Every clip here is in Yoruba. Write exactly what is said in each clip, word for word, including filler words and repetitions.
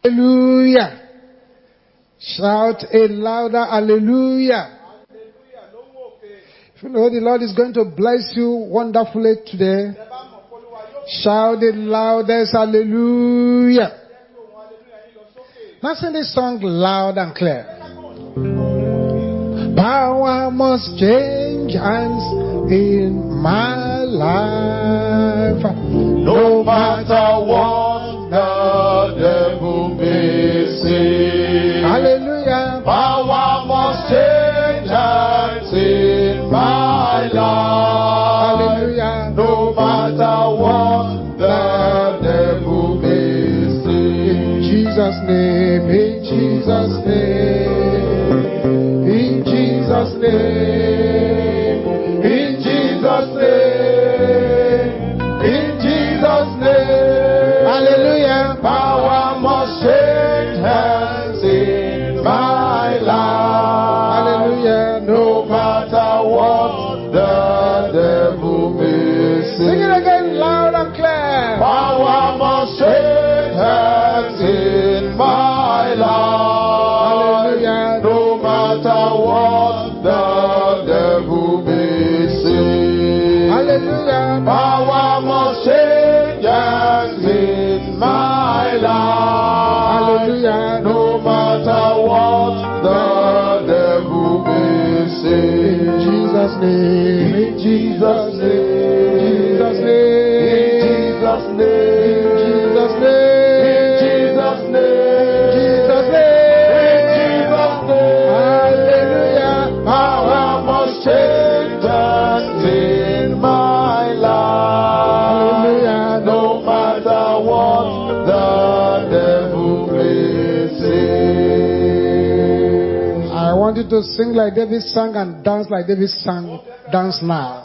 Hallelujah. Shout a louder hallelujah. If you know the Lord is going to bless you wonderfully today, shout the loudest hallelujah. Now sing this song loud and clear. Power must change hands in my life. No matter what the devil may say. Hallelujah. Power must change hands in my life. Hallelujah. No matter what the devil may say. In Jesus' name, in Jesus' name, in Jesus' name, in Jesus' name, in Jesus' name. Hallelujah. Power must change hands in my life. Hallelujah. No matter what the devil may say. Sing it again loud and clear. Power must change hands in my life. Hallelujah. No matter what the devil may say. Hallelujah. Power must change hands in my life. Hallelujah. No matter what the devil may say. In Jesus' name, In Jesus' name. Jesus' name, In Jesus' name. Jesus' In name, Jesus' name. Jesus' In name. Jesus' name. Hallelujah. Power must change hands in my life. Hallelujah. No matter what the devil may say. I want you to sing like David sang and dance like David sang. Dance now.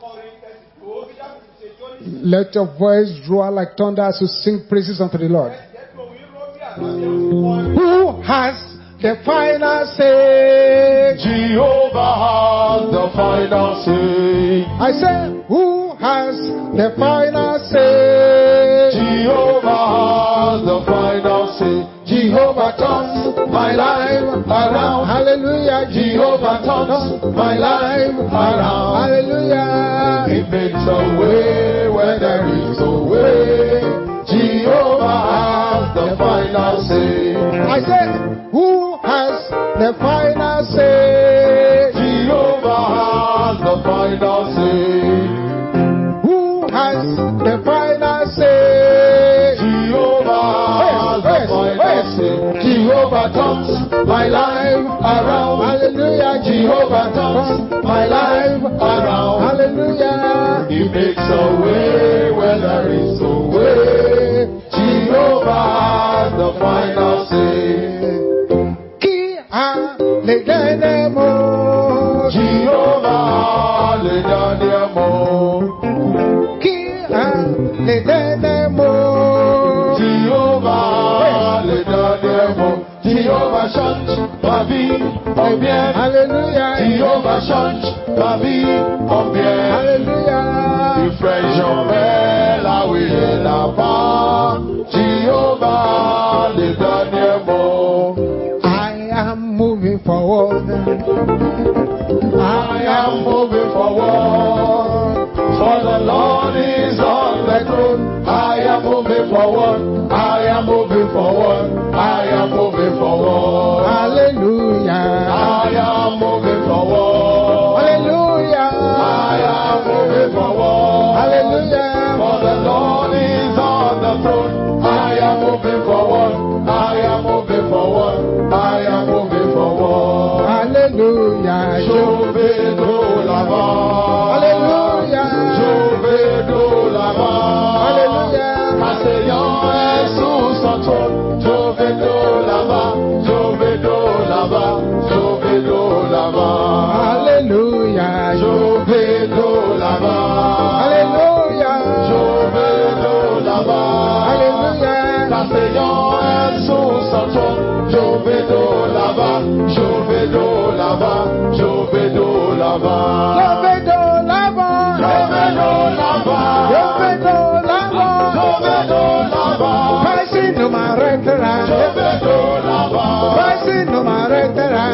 Let your voice roar like thunder as you sing praises unto the Lord. Who has the final say? Jehovah has the final say. I say, who has the final say? Jehovah has the final say. Jehovah turns my life around. Hallelujah. Jehovah turns my life around. Hallelujah. He makes a way where there is no way. Jehovah has the final say. I said, who has the final say? Jehovah has the final say. Who has the final say? Jehovah has the final say. Jehovah turns my life around. Hallelujah. Jehovah turns my life around. Hallelujah. He makes a way where there is no way. Jehovah has the final say. Ki a le denemo. Jehovah le daniemo. Ki a le denemo. Jehovah le daniemo. Jehovah change ma vie en bien. Hallelujah. Jehovah change ma vie en bien. Hallelujah. Il fait jamais là où il est là-bas. Jehovah le daniemo. I am moving forward. I am moving forward, for the Lord is on the throne. I am moving forward, I am moving forward, I am moving forward. Hallelujah. I am moving forward. Hallelujah. I am moving forward. Hallelujah. For the Lord is on the throne. I am moving forward, I am moving forward, I am moving forward. Hallelujah. Je vais de l'avant. Hallelujah. Je vais de l'avant. Hallelujah. Ma Seigneur est sous son trône. Je vais de l'avant. Je vais de l'avant. Je vais de l'avant. Hallelujah. Je vais de l'avant. Hallelujah. Je vais de l'avant. Hallelujah. Ma Seigneur est sous son trône. Je vais de l'avant. Je vais de l'avant. Je vais de l'avant. Je vais de l'avant. Je vais de l'avant. Je vais de l'avant. Je vais de l'avant. Passing to my right retera. Mercy no ma retera.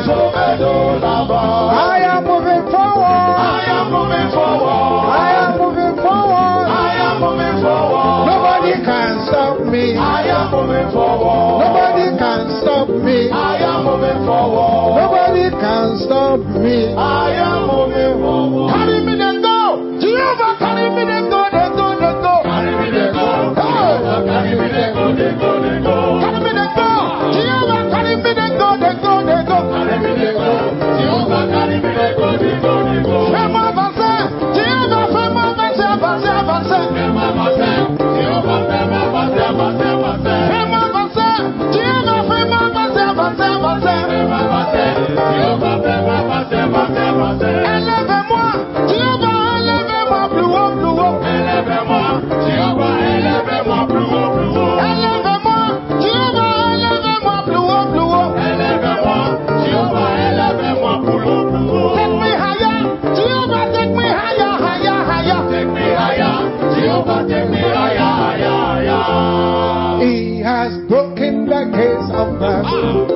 I am moving forward. I am moving forward. I am moving forward. I am moving forward. Nobody can stop me. I am moving forward. Nobody can stop me. I am moving forward. Nobody can stop me. I am moving forward. Carry me then go. Jehovah, carry me then go, then go, then go. Carry me then go. Jehovah, carry me then go, then go, then go. Carry me then go. Jehovah, carry me then go, then go, then go. Carry me then go. Jehovah, carry me then go, then go, then go. Fais-moi avancer. Jehovah, fais-moi avancer, avancer, avancer. Fais-moi avancer. Jehovah, fais-moi avancer, avancer, avancer. Fais-moi avancer. Jehovah, fais-moi avancer, avancer, avancer. Fais-moi avancer. Jehovah, fais-moi avancer, avancer, avancer. Élève-moi. Jehovah, élève-moi plus haut, plus haut. Élève-moi. Jehovah, élève-moi plus haut, plus haut. Élève-moi. Jehovah, élève-moi plus haut, plus haut. Élève-moi. Jehovah, élève-moi plus haut, plus haut. Take me higher. Jehovah, take me higher, higher, higher. Take me higher. Jehovah, take me higher, higher, higher. He has broken the gates of brass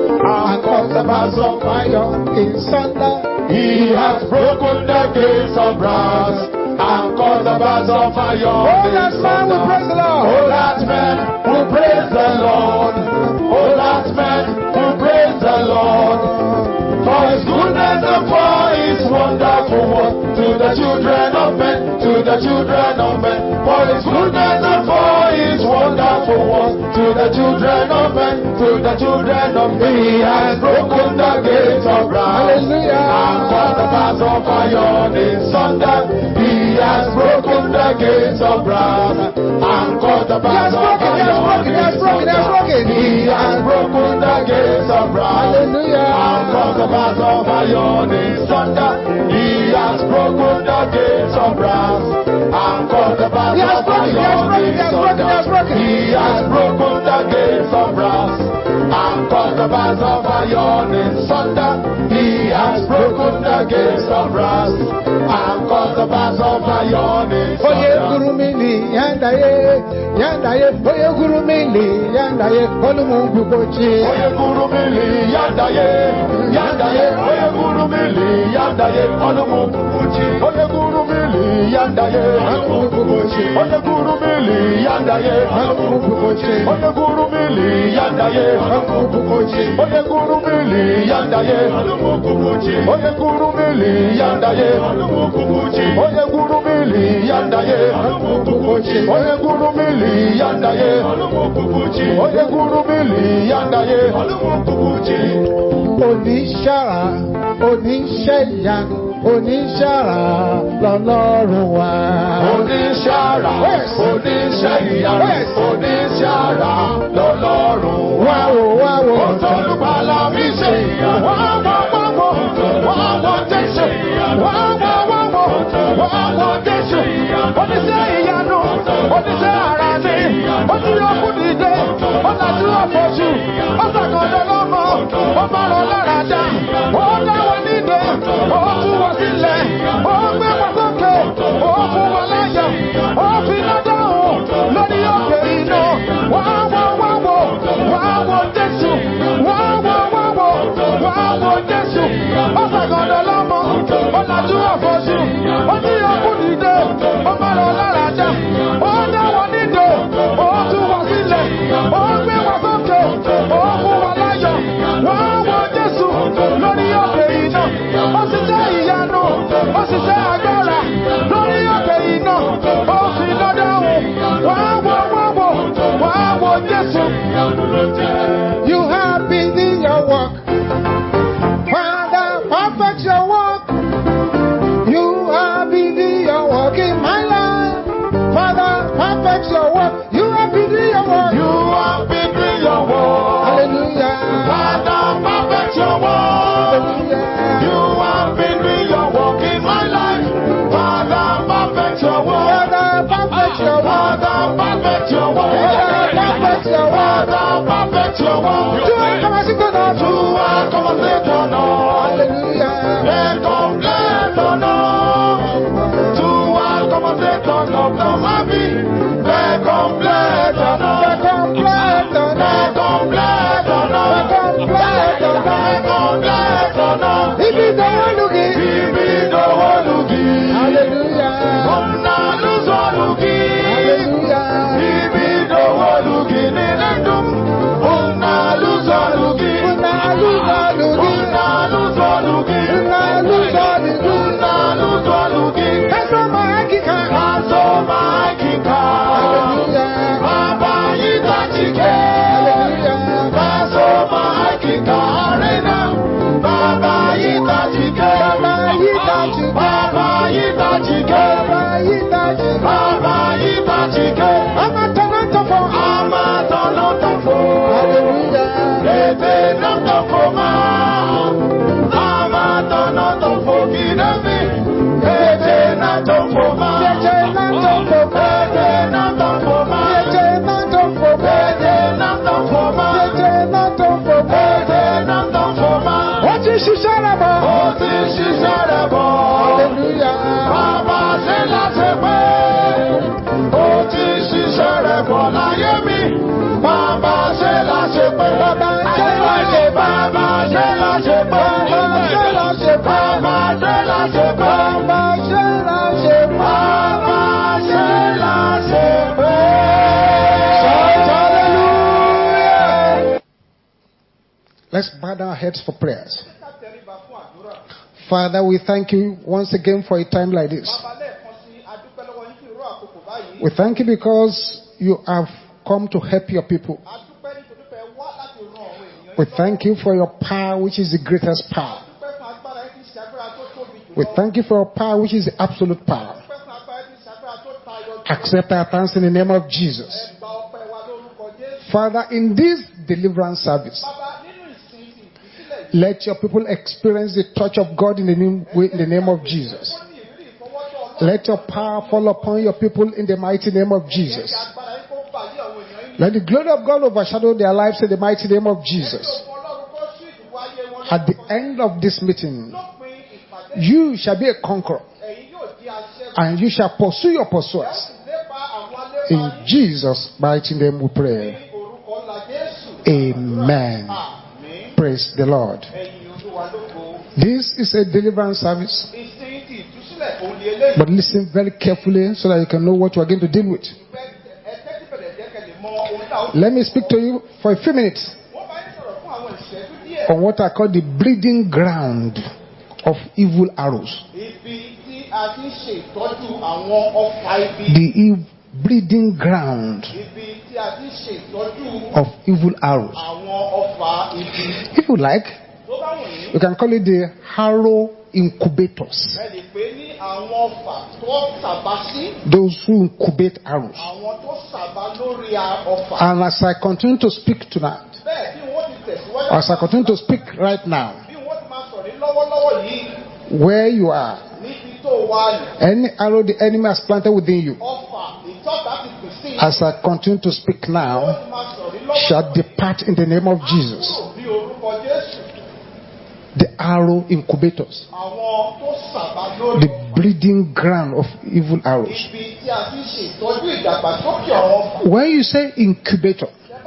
and caused the bars of iron in sunder. He has broken the gates of brass and caused the bars of iron. Oh, last man will praise the Lord. Oh, last man who praise the Lord. Oh, last man who praise the Lord. For his goodness and for his wonderful work to the children of men, to the children of men. For his goodness and for his wonderful work to the children of men, to the children of men. He has broken the gates of brass and caused the bars of iron in sunder. He has broken the gates of brass and caused the bars of iron in sunder. He has broken the gates of brass and caused the bars of iron in sunder. He has broken the gates of brass and caused the bars of iron in sunder. He has broken the gates of brass and caused the bars of iron in sunder. He has broken the gates of brass and caused the bars of iron in sunder. Oye gurumili yandaye, yandaye. Oye gurumili yandaye. Olumu bukochi. Oye gurumili yandaye, yandaye. Oye gurumili yandaye. Olumu bukochi. Oye gurumili yandaye. Olumu bukochi. Oye gurumili yandaye. Olumu bukochi. Oye gurumili yandaye. Olumu bukochi. Oye gurumili yandaye. Olumu bukochi. Oye gurumili yandaye. Olumu bukochi. Oye gurumili yandaye. Olumu bukochi. Oye gurumili yandaye. Olumu bukochi. Oye gurumili yandaye. Olumu bukochi. Oníṣàrà, oníṣẹ́yanu, oníṣàrà lọ́lọ́run wa. Oníṣàrà, oníṣẹ́ ìyanu, oníṣàrà lọ́lọ́run wa. Wáwo wáwo. Olùgbàlà mi ṣe ìyanu. Wáwo wáwo, wáwo Jésù. Wáwo wáwo, wáwo Jésù. Oníṣẹ́ ìyanu, oníṣẹ́ àrà ni. Ó ti ọkùn dìde, ó lajú ọ̀fọ̀ṣù, ó ṣàkọ̀dọ̀ lọ́mọ, ó bá lọ lára dá. Ó dá wọn nídè, ó tú wọn sílẹ̀, ó gbé wọn sókè, ó fún wọn láyọ̀, ó fi iná dáhùn lórí òkè iná. Wáwo wáwo, wáwo Jésù. Wáwo wáwo, wáwo Jésù. Ó ṣàkọ̀dọ̀ lọ́mọ, ó lajú ọ̀fọ̀ṣù, ó ní ọkùn dìde, ó bá lọ lára dá. Ó dá wọn nídè, ó tú wọn sílẹ̀, ó gbé wọn sókè, ó fún wọn láyọ̀. Wáwo Jésù lórí òkè iná. Ó ṣiṣẹ́ ìyanu, ó ṣiṣẹ́ agbára lórí òkè iná. Ó fi iná dáhùn. Wáwo wáwo, wáwo Jésù. You have been in your work. Father, perfect your work. You have been in your work in my life. Father, perfect your work. You have been in your work. You have been doing your work. Hallelujah. Father, perfect your work. Hallelujah. You have been doing your work in my life. Father, perfect your work. Father, perfect your work. Father, perfect your work. Father, perfect your work. Father, perfect your work. Tu as commencé ton œuvre. Tu as commencé ton œuvre. Hallelujah. Et complète ton œuvre. Tu as commencé ton œuvre dans ma vie. Et complète ton œuvre. Complète ton œuvre. Et complète Let's bow down our heads for prayers. Father, we thank you once again for a time like this. We thank you because you have come to help your people. We thank you for your power, which is the greatest power. We thank you for your power, which is the absolute power. Accept our thanks in the name of Jesus. Father, in this deliverance service, let your people experience the touch of God in the name, in the name of Jesus. Let your power fall upon your people in the mighty name of Jesus. Let the glory of God overshadow their lives in the mighty name of Jesus. At the end of this meeting, you shall be a conqueror, and you shall pursue your pursuers. In Jesus' mighty name we pray. Amen. Praise the Lord. This is a deliverance service. But listen very carefully so that you can know what you are going to deal with. Let me speak to you for a few minutes on what I call the breeding ground of evil arrows. The e- breeding ground of evil arrows. If you like, you can call it the arrow incubators. Those who incubate arrows. And as I continue to speak tonight, as I continue to speak right now, where you are, any arrow the enemy has planted within you, as I continue to speak now, shall depart in the name of Jesus. The arrow incubators, the breeding ground of evil arrows. When you say incubator,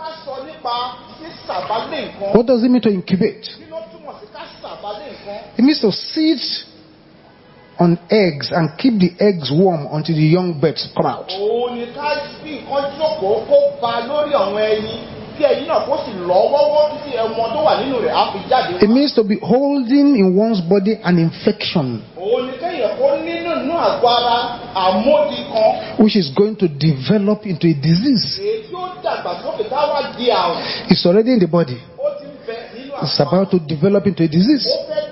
what does it mean to incubate? It means to sit on eggs and keep the eggs warm until the young birds come out. It means to be holding in one's body an infection which is going to develop into a disease. It's already in the body. It's about to develop into a disease.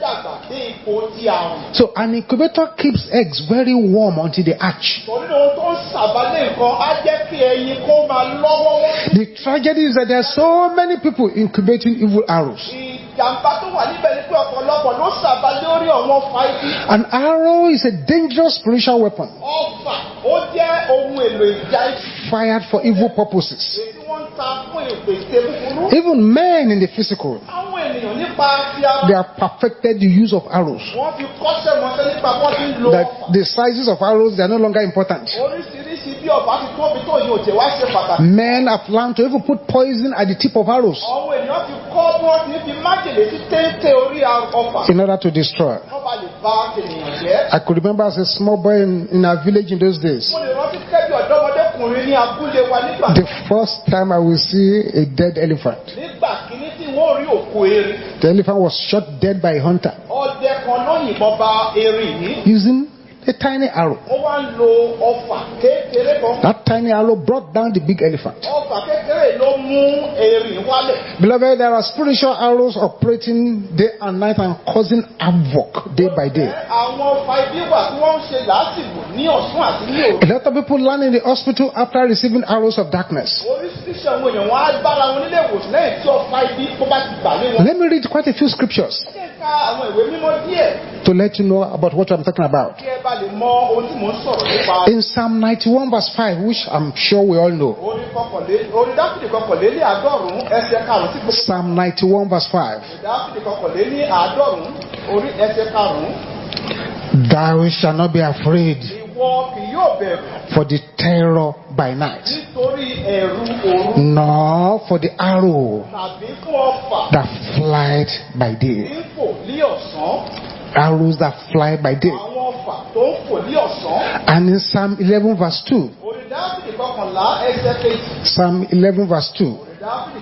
So an incubator keeps eggs very warm until they hatch. The tragedy is that there are so many people incubating evil arrows. An arrow is a dangerous spiritual weapon fired for evil purposes. Even men in the physical, they have perfected the use of arrows. That the sizes of arrows, they are no longer important. Men have learned to even put poison at the tip of arrows in order to destroy. I could remember as a small boy in, in our village in those days, the first time I will see a dead elephant. The elephant was shot dead by a hunter using a tiny arrow. That tiny arrow brought down the big elephant. Beloved, there are spiritual arrows operating day and night and causing havoc day by day. A lot of people land in the hospital after receiving arrows of darkness. Let me read quite a few scriptures to let you know about what I'm talking about. In Psalm ninety-one verse five, which I'm sure we all know. Psalm ninety-one verse five. Thou shalt not be afraid for the terror by night, nor for the arrow that flieth by day. Arrows that fly by day. And in Psalm eleven verse two. Psalm eleven verse two.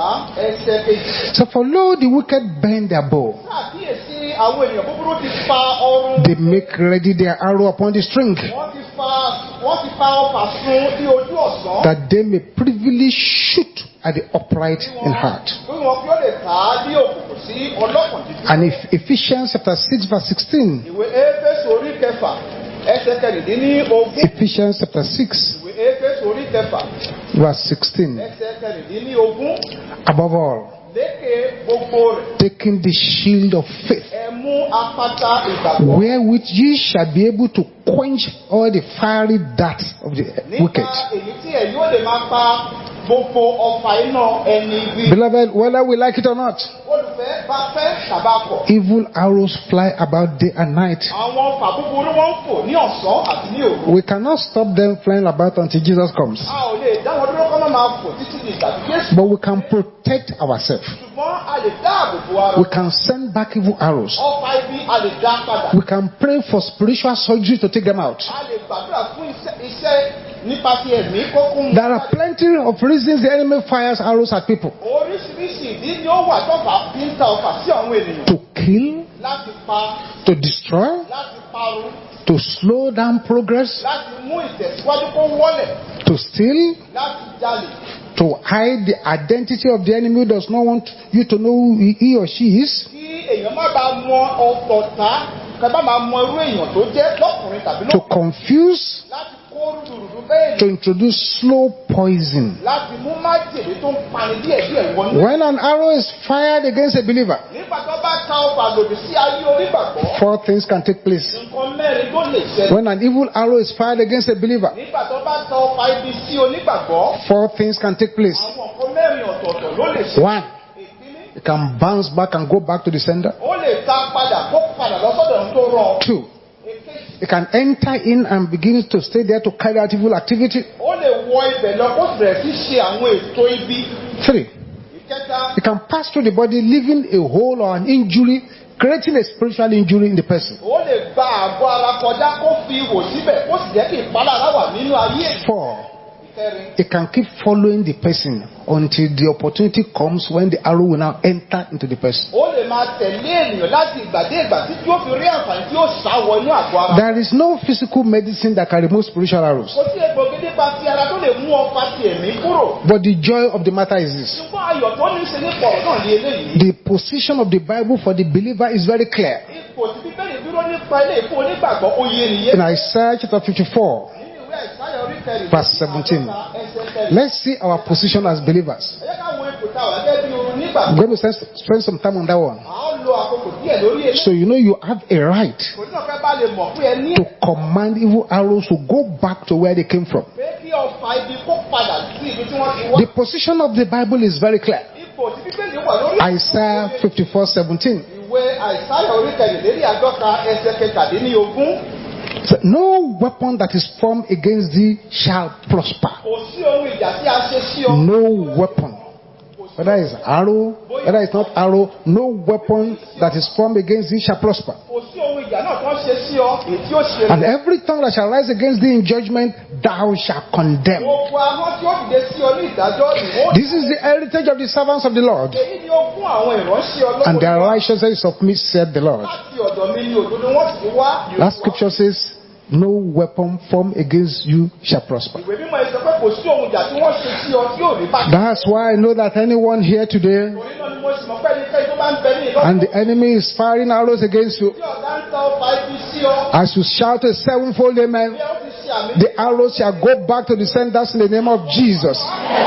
kẹtàlá ẹsẹ̀ kejì. So for lo, the wicked bend their bow. Ṣàkíyèsí àwọn ènìyàn búburú ti fa ọrùn. They make ready their arrow upon the string, Wọ́n ti fa wọ́n ti fa ọfà sun ní ojú ọ̀sán. that they may privily shoot at the upright in heart. Bí wọn kí ó lè kà á ní òkùnkùn sí ọlọ́kàn dídùn. And if Ephesians chapter six verse sixteen, Ìwé Éfésù orí kẹfà ẹsẹ̀ kẹrìndínlógún. Ephesians chapter six Ìwé Éfésù orí kẹfà verse sixteen, ẹsẹ̀ kẹrìndínlógún. above all, Lékè gbogbo rẹ̀. taking the shield of faith, Ẹ mú apáta ìgbàgbọ́. wherewith ye shall be able to quench all the fiery darts of the wicked. Nípa èyí tí ẹ yóò lè máa pa gbogbo ọfà iná ẹni ibi. Beloved, whether we like it or not, Olùfẹ́ bá fẹ́ tàbákọ̀. evil arrows fly about day and night. Àwọn ọfà búburú wọn ń fò ní ọ̀sán àti ní òru. We cannot stop them flying about until Jesus comes. A ò lè dá wọn dúró kọ́ máa fò títí di ìgbà tí Jésù. But we can protect ourselves. Ṣùgbọ́n a lè dáàbò bo ara. We can send back evil arrows. Ọfà ibi a lè dá padà. We can pray for spiritual surgery to take them out. A lè gbàdúrà fún iṣẹ́ iṣẹ́ nípasẹ̀ ẹ̀mí kókó mu. There are plenty of reasons the enemy fires arrows at people. Oríṣiríṣi ìdí ni ó wà tọ́fà fi ń ta ọfà sí àwọn ènìyàn. To kill, Láti pa, to destroy, láti parun, to slow down progress, láti mú ìtẹ̀síwájú kó wọlẹ̀, to steal, láti jalè, to hide the identity of the enemy who does not want you to know who he or she is, kí èèyàn má bàa mọ ọ̀tọ̀ọ̀tá, ká bá máa mọ irú èèyàn tó jẹ́ lọ́kùnrin tàbí to lọ́kùnrin, confuse, láti kó rúdurùdu bẹ́ẹ̀ to ni, introduce slow poison. láti mú májèlé tó ń pani díẹ̀díẹ̀ wọnú. When an arrow is fired against a believer, Nígbà tó bá ta ọfà lòdì sí ayé onígbàgbọ́, four things can take place. nǹkan mẹ́rin ló lè ṣẹlẹ̀. When an evil arrow is fired against a believer, Nígbà tó bá ta ọfà ibi sí onígbàgbọ́, four things can take place. àwọn nǹkan mẹ́rin ọ̀tọ̀ọ̀tọ̀ ló lè ṣẹlẹ̀. One, Ìkíní, it can bounce back and go back to the sender. ó lè ta padà kó padà lọ́sọ̀dọ̀ ohun tó rán ọ. Two, Èkejì, it can enter in and begin to stay there to carry out evil activity. ó lè wọ ibẹ̀ lọ kó sì bẹ̀rẹ̀ sí ṣe àwọn ètò ibi. Three, Ìkẹta, it can pass through the body, leaving a hole or an injury, creating a spiritual injury in the person. ó lè gba àgọ́ ara kọjá kó fi ihò síbẹ̀ kó sì jẹ́ kí ìpalára wà nínú ayé. Four, Ìkẹrin, it can keep following the person until the opportunity comes when the arrow will now enter into the person. ó lè máa tẹ̀lé ènìyàn láti ìgbà dé ìgbà tí yóò fi rí àǹfààní tí yóò sá wọ inú àgọ́ ara. There is no physical medicine that can remove spiritual arrows. Kò sí egbògi nípa ti ara tó lè mú ọfà ti ẹ̀mí kúrò. But the joy of the matter is this. Ṣùgbọ́n ayọ̀ tó ní í ṣe nípa ọ̀rọ̀ náà ní eléyìí. The position of the Bible for the believer is very clear. Ipò tí Bíbélì dúró nípa ilé ìfún onígbàgbọ́ oyè nìyẹn. In Isaiah chapter fifty-four, Nínú ìwé Àìsáyà orí kẹrìnlá, verse seventeen. ẹsẹ̀ kẹrìnlá. Let's see our position as believers. Ẹ jẹ́ ká wo ipò tá a wà gẹ́gẹ́ bí onígbàgbọ́. I'm going to spend, spend some time on that one. À ń lo àkókò díẹ̀ lórí eléyìí. So you know you have a right Kò ní ọ̀fẹ́ bá lè mọ̀ pé ẹ ní to command evil arrows to go back to where they came from. pé kí ọfà ibi kó padà sí ibi tí wọ́n ti wá. The position of the Bible is very clear. Ipò tí Bíbélì wà lórí. Isaiah fifty-four seventeen. Ìwé Àìsáyà orí kẹrìnlélẹ́rìí àádọ́ta ẹsẹ̀ kẹtàdínlógún. So, no weapon that is formed against thee shall prosper. Kò sí ohun ìjà tí a ṣe sí ọ. No weapon. Whether it's arrow, whether it's not arrow, no weapon that is formed against thee shall prosper. Kò sí ohun ìjà náà tó ń ṣe sí ọ èyí tí ó ṣe. And every tongue that shall rise against thee in judgment, thou shalt condemn. Gbogbo ahọ́n tí ó dìde sí ọ ní ìdájọ́ ìwọ. This is the heritage of the servants of the Lord, Èyí ni ó fún àwọn ìránṣẹ́ Ọlọ́run. and their righteousness is of me, said the Lord. Láti ọ̀dọ̀ mi ni òdodo wọn sì wá. That scripture says, no weapon formed against you shall prosper. Ìwé mímọ́ ẹ sọ pé kò sí ohun ìjà tí wọ́n ṣe sí ọ tí ò ní bá. That's why I know that anyone here today, Torí náà ni mo sì mọ̀ pé ẹnikẹ́ni tó bá ń bẹ ní and the ìlọ́pọ̀. enemy is firing arrows against you, Bí ọ̀gá ń ta ọfà ibi sí ọ. as you shout a sevenfold amen, Bí ó ti ṣe àmì. the arrows shall go back to the senders in the name of Jesus.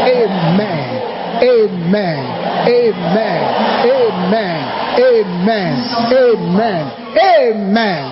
Amen. Amen. Amen. Amen. Amen. Amen. Amen.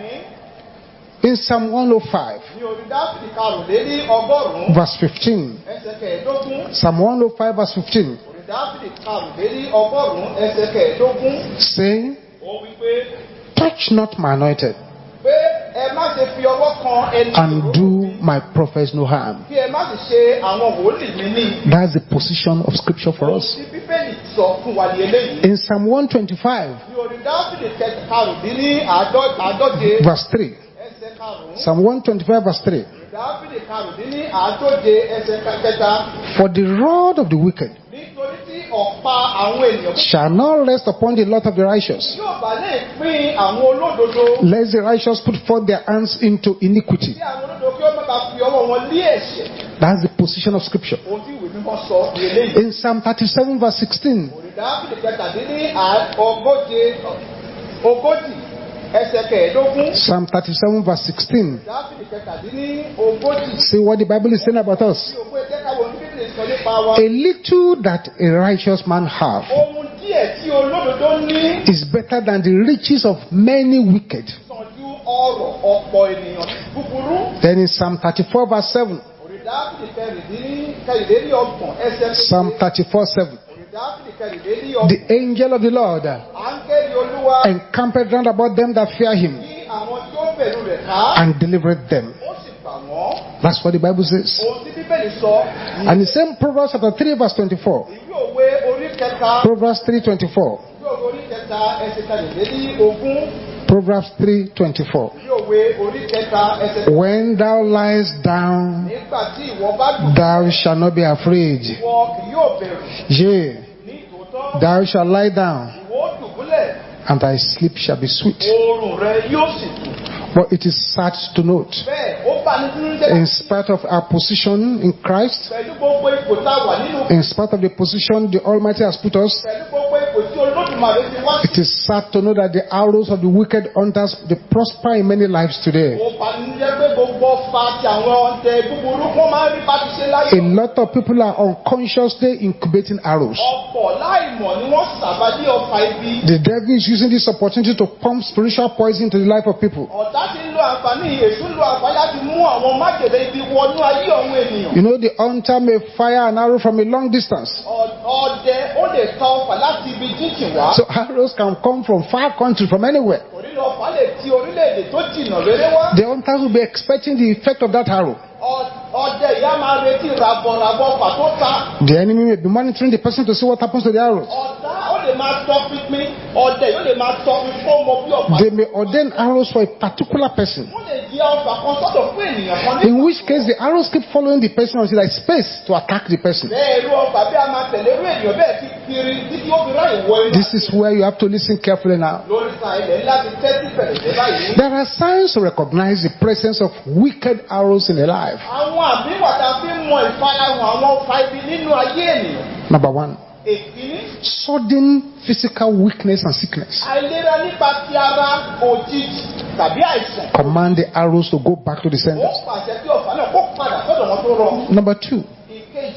In Psalm one oh five, Ní orí Dáfídì karùnléní ọgọ́rùn-ún verse fifteen. ẹsẹ̀ kẹẹ̀ẹ́dógún. Psalm one oh five, verse fifteen. Orí Dáfídì karùnléní ọgọ́rùn-ún ẹsẹ̀ kẹẹ̀ẹ́dógún. Saying, Ó wí pé touch not my anointed, pé ẹ má ṣe fi ọwọ́ kan ẹni and do my prophets no harm. kí ẹ má sì ṣe àwọn wòlíì mi ní. That's the position of scripture for us. Tí Bíbélì sọ fún wa ní eléyìí. In Psalm one twenty-five, Ní orí Dáfídì karùndínní àádọ́- àádóje verse three. ẹsẹ̀ karùn-ún. Psalm one twenty-five, verse three. Dáfídì karùndínní àádóje ẹsẹ̀ kẹta. For the rod of the wicked Nítorí tí ọ̀pá àwọn ènìyàn shall not rest upon the lot of the righteous, yóò bá lè pín àwọn olódodo. lest the righteous put forth their hands into iniquity. Kí àwọn olódodo kí ó má bàa fi ọwọ́ wọn lé ẹ̀ṣẹ̀. That's the position of Scripture. Ohun tí ìwé mímọ́ sọ ní eléyìí. In Psalm thirty-seven verse sixteen, Dáfídì kẹtàdínní ogóje ogójì ẹsẹ̀ kẹẹ̀ẹ́dógún. Psalm thirty-seven verse sixteen, Dáfídì kẹtàdínní ogójì. see what the Bible is saying about us. Bí òkú ẹ̀jẹ̀ káwọn oníbíbélì sọ nípa wa. A little that a righteous man have Ohun díẹ̀ tí olódodo ní is better than the riches of many wicked. sàn ju ọrọ̀ ọ̀pọ̀ ènìyàn búburú. Then in Psalm thirty-four verse seven, Orí Dáfídì kẹrìndínní kẹrìndínlọ́gbọ̀n ẹsẹ̀ Psalm thirty-four seven, Orí Dáfídì kẹrìndínlọ́gbọ̀n. the angel of the Lord Áńgẹ́lì Olúwa encampeth round about them that fear him ní àwọn tí ó bẹ̀rù rẹ̀ ká. and delivered them. Ó sì gbà wọ́n. That's what the Bible says. Ohun tí Bíbélì sọ. And the same Proverbs chapter three verse twenty-four, Ìwé òwe orí kẹta. Proverbs three twenty-four, Ìwé òwe orí kẹta ẹsẹ̀ kẹrìndínlógún. Proverbs three twenty-four. Ìwé òwe orí kẹta ẹsẹ̀. When thou liest down, Nígbà tí ìwọ bá dùn. thou shalt not be afraid. Ìwọ kì yóò bẹ̀rù. Yea, Ní tòótọ́. thou shalt lie down, Ìwọ ó dùbúlẹ̀. and thy sleep shall be sweet. Oorun rẹ yóò sì dùn. But it is sad to note, Bẹ́ẹ̀ ó bá ní dúró jẹ́. in spite of our position in Christ, Pẹ̀lú gbogbo ipò tá a wà nínú. in spite of the position the Almighty has put us, Pẹ̀lú gbogbo ipò tí Olódùmarè ti wá it sí. is sad to know that the arrows of the wicked hunters, they prosper in many lives today. Ó bá ní jẹ́ pé gbogbo ọfà ti àwọn ọdẹ búburú wọ́n máa ń rí bá ti ṣe láyọ̀. A lot of people are unconsciously incubating arrows. Ọ̀pọ̀ láìmọ̀ ni wọ́n sàbádí ọfà ibi. The devil is using this opportunity to pump spiritual poison into the life of people. Ọ̀tá ti ń lo àǹfààní èṣù ń lo àǹfààní láti mú àwọn májèlé ibi wọnú ayé àwọn ènìyàn. You know, the hunter may fire an arrow from a long distance. Ọ- Ọdẹ ó lè ta ọfà láti ibi jíjìn wá. So arrows can come from far country, from anywhere. Orílẹ̀ ọfà lè ti orílẹ̀-èdè tó jìnnà rere wá. The hunters will be expecting the effect of that arrow. Ọ- Ọdẹ ìyá máa retí rabọ̀rabọ̀ ọfà tó ta. The enemy may be monitoring the person to see what happens to the arrows. Ọ̀tá ó lè máa tọ́ pínpín. Ọdẹ yóò lè máa tọ́ pínpín fún ọmọ bí ọfà. They may ordain arrows for a particular person, Wọ́n lè di ọfà kan sọ́dọ̀ fún ènìyàn kan ní. in which case the arrows keep following the person until there is space to attack the person. Bẹ́ẹ̀ irú ọfà bí a máa tẹ̀lé irú ènìyàn bẹ́ẹ̀ ti kiri títí ó fi ráyè wọ inú. This is where you have to listen carefully now. Lórí sa ilẹ̀ ńlá ti tẹ́tí fẹ̀rẹ̀fẹ̀ báyìí. There are signs to recognize the presence of wicked arrows in a life. Àwọn àmì wà tá a fi ń mọ ìfarahàn àwọn ọfà ibi nínú ayé ènìyàn. Number one, Èkíní, sudden physical weakness and sickness. àìlera nípa ti ara òjijì tàbí àìsàn. Command the arrows to go back to the Ó senders. pàṣẹ kí ọ̀fà náà kó padà sọ́dọ̀ wọn tó rọ. Number two, Ìkejì,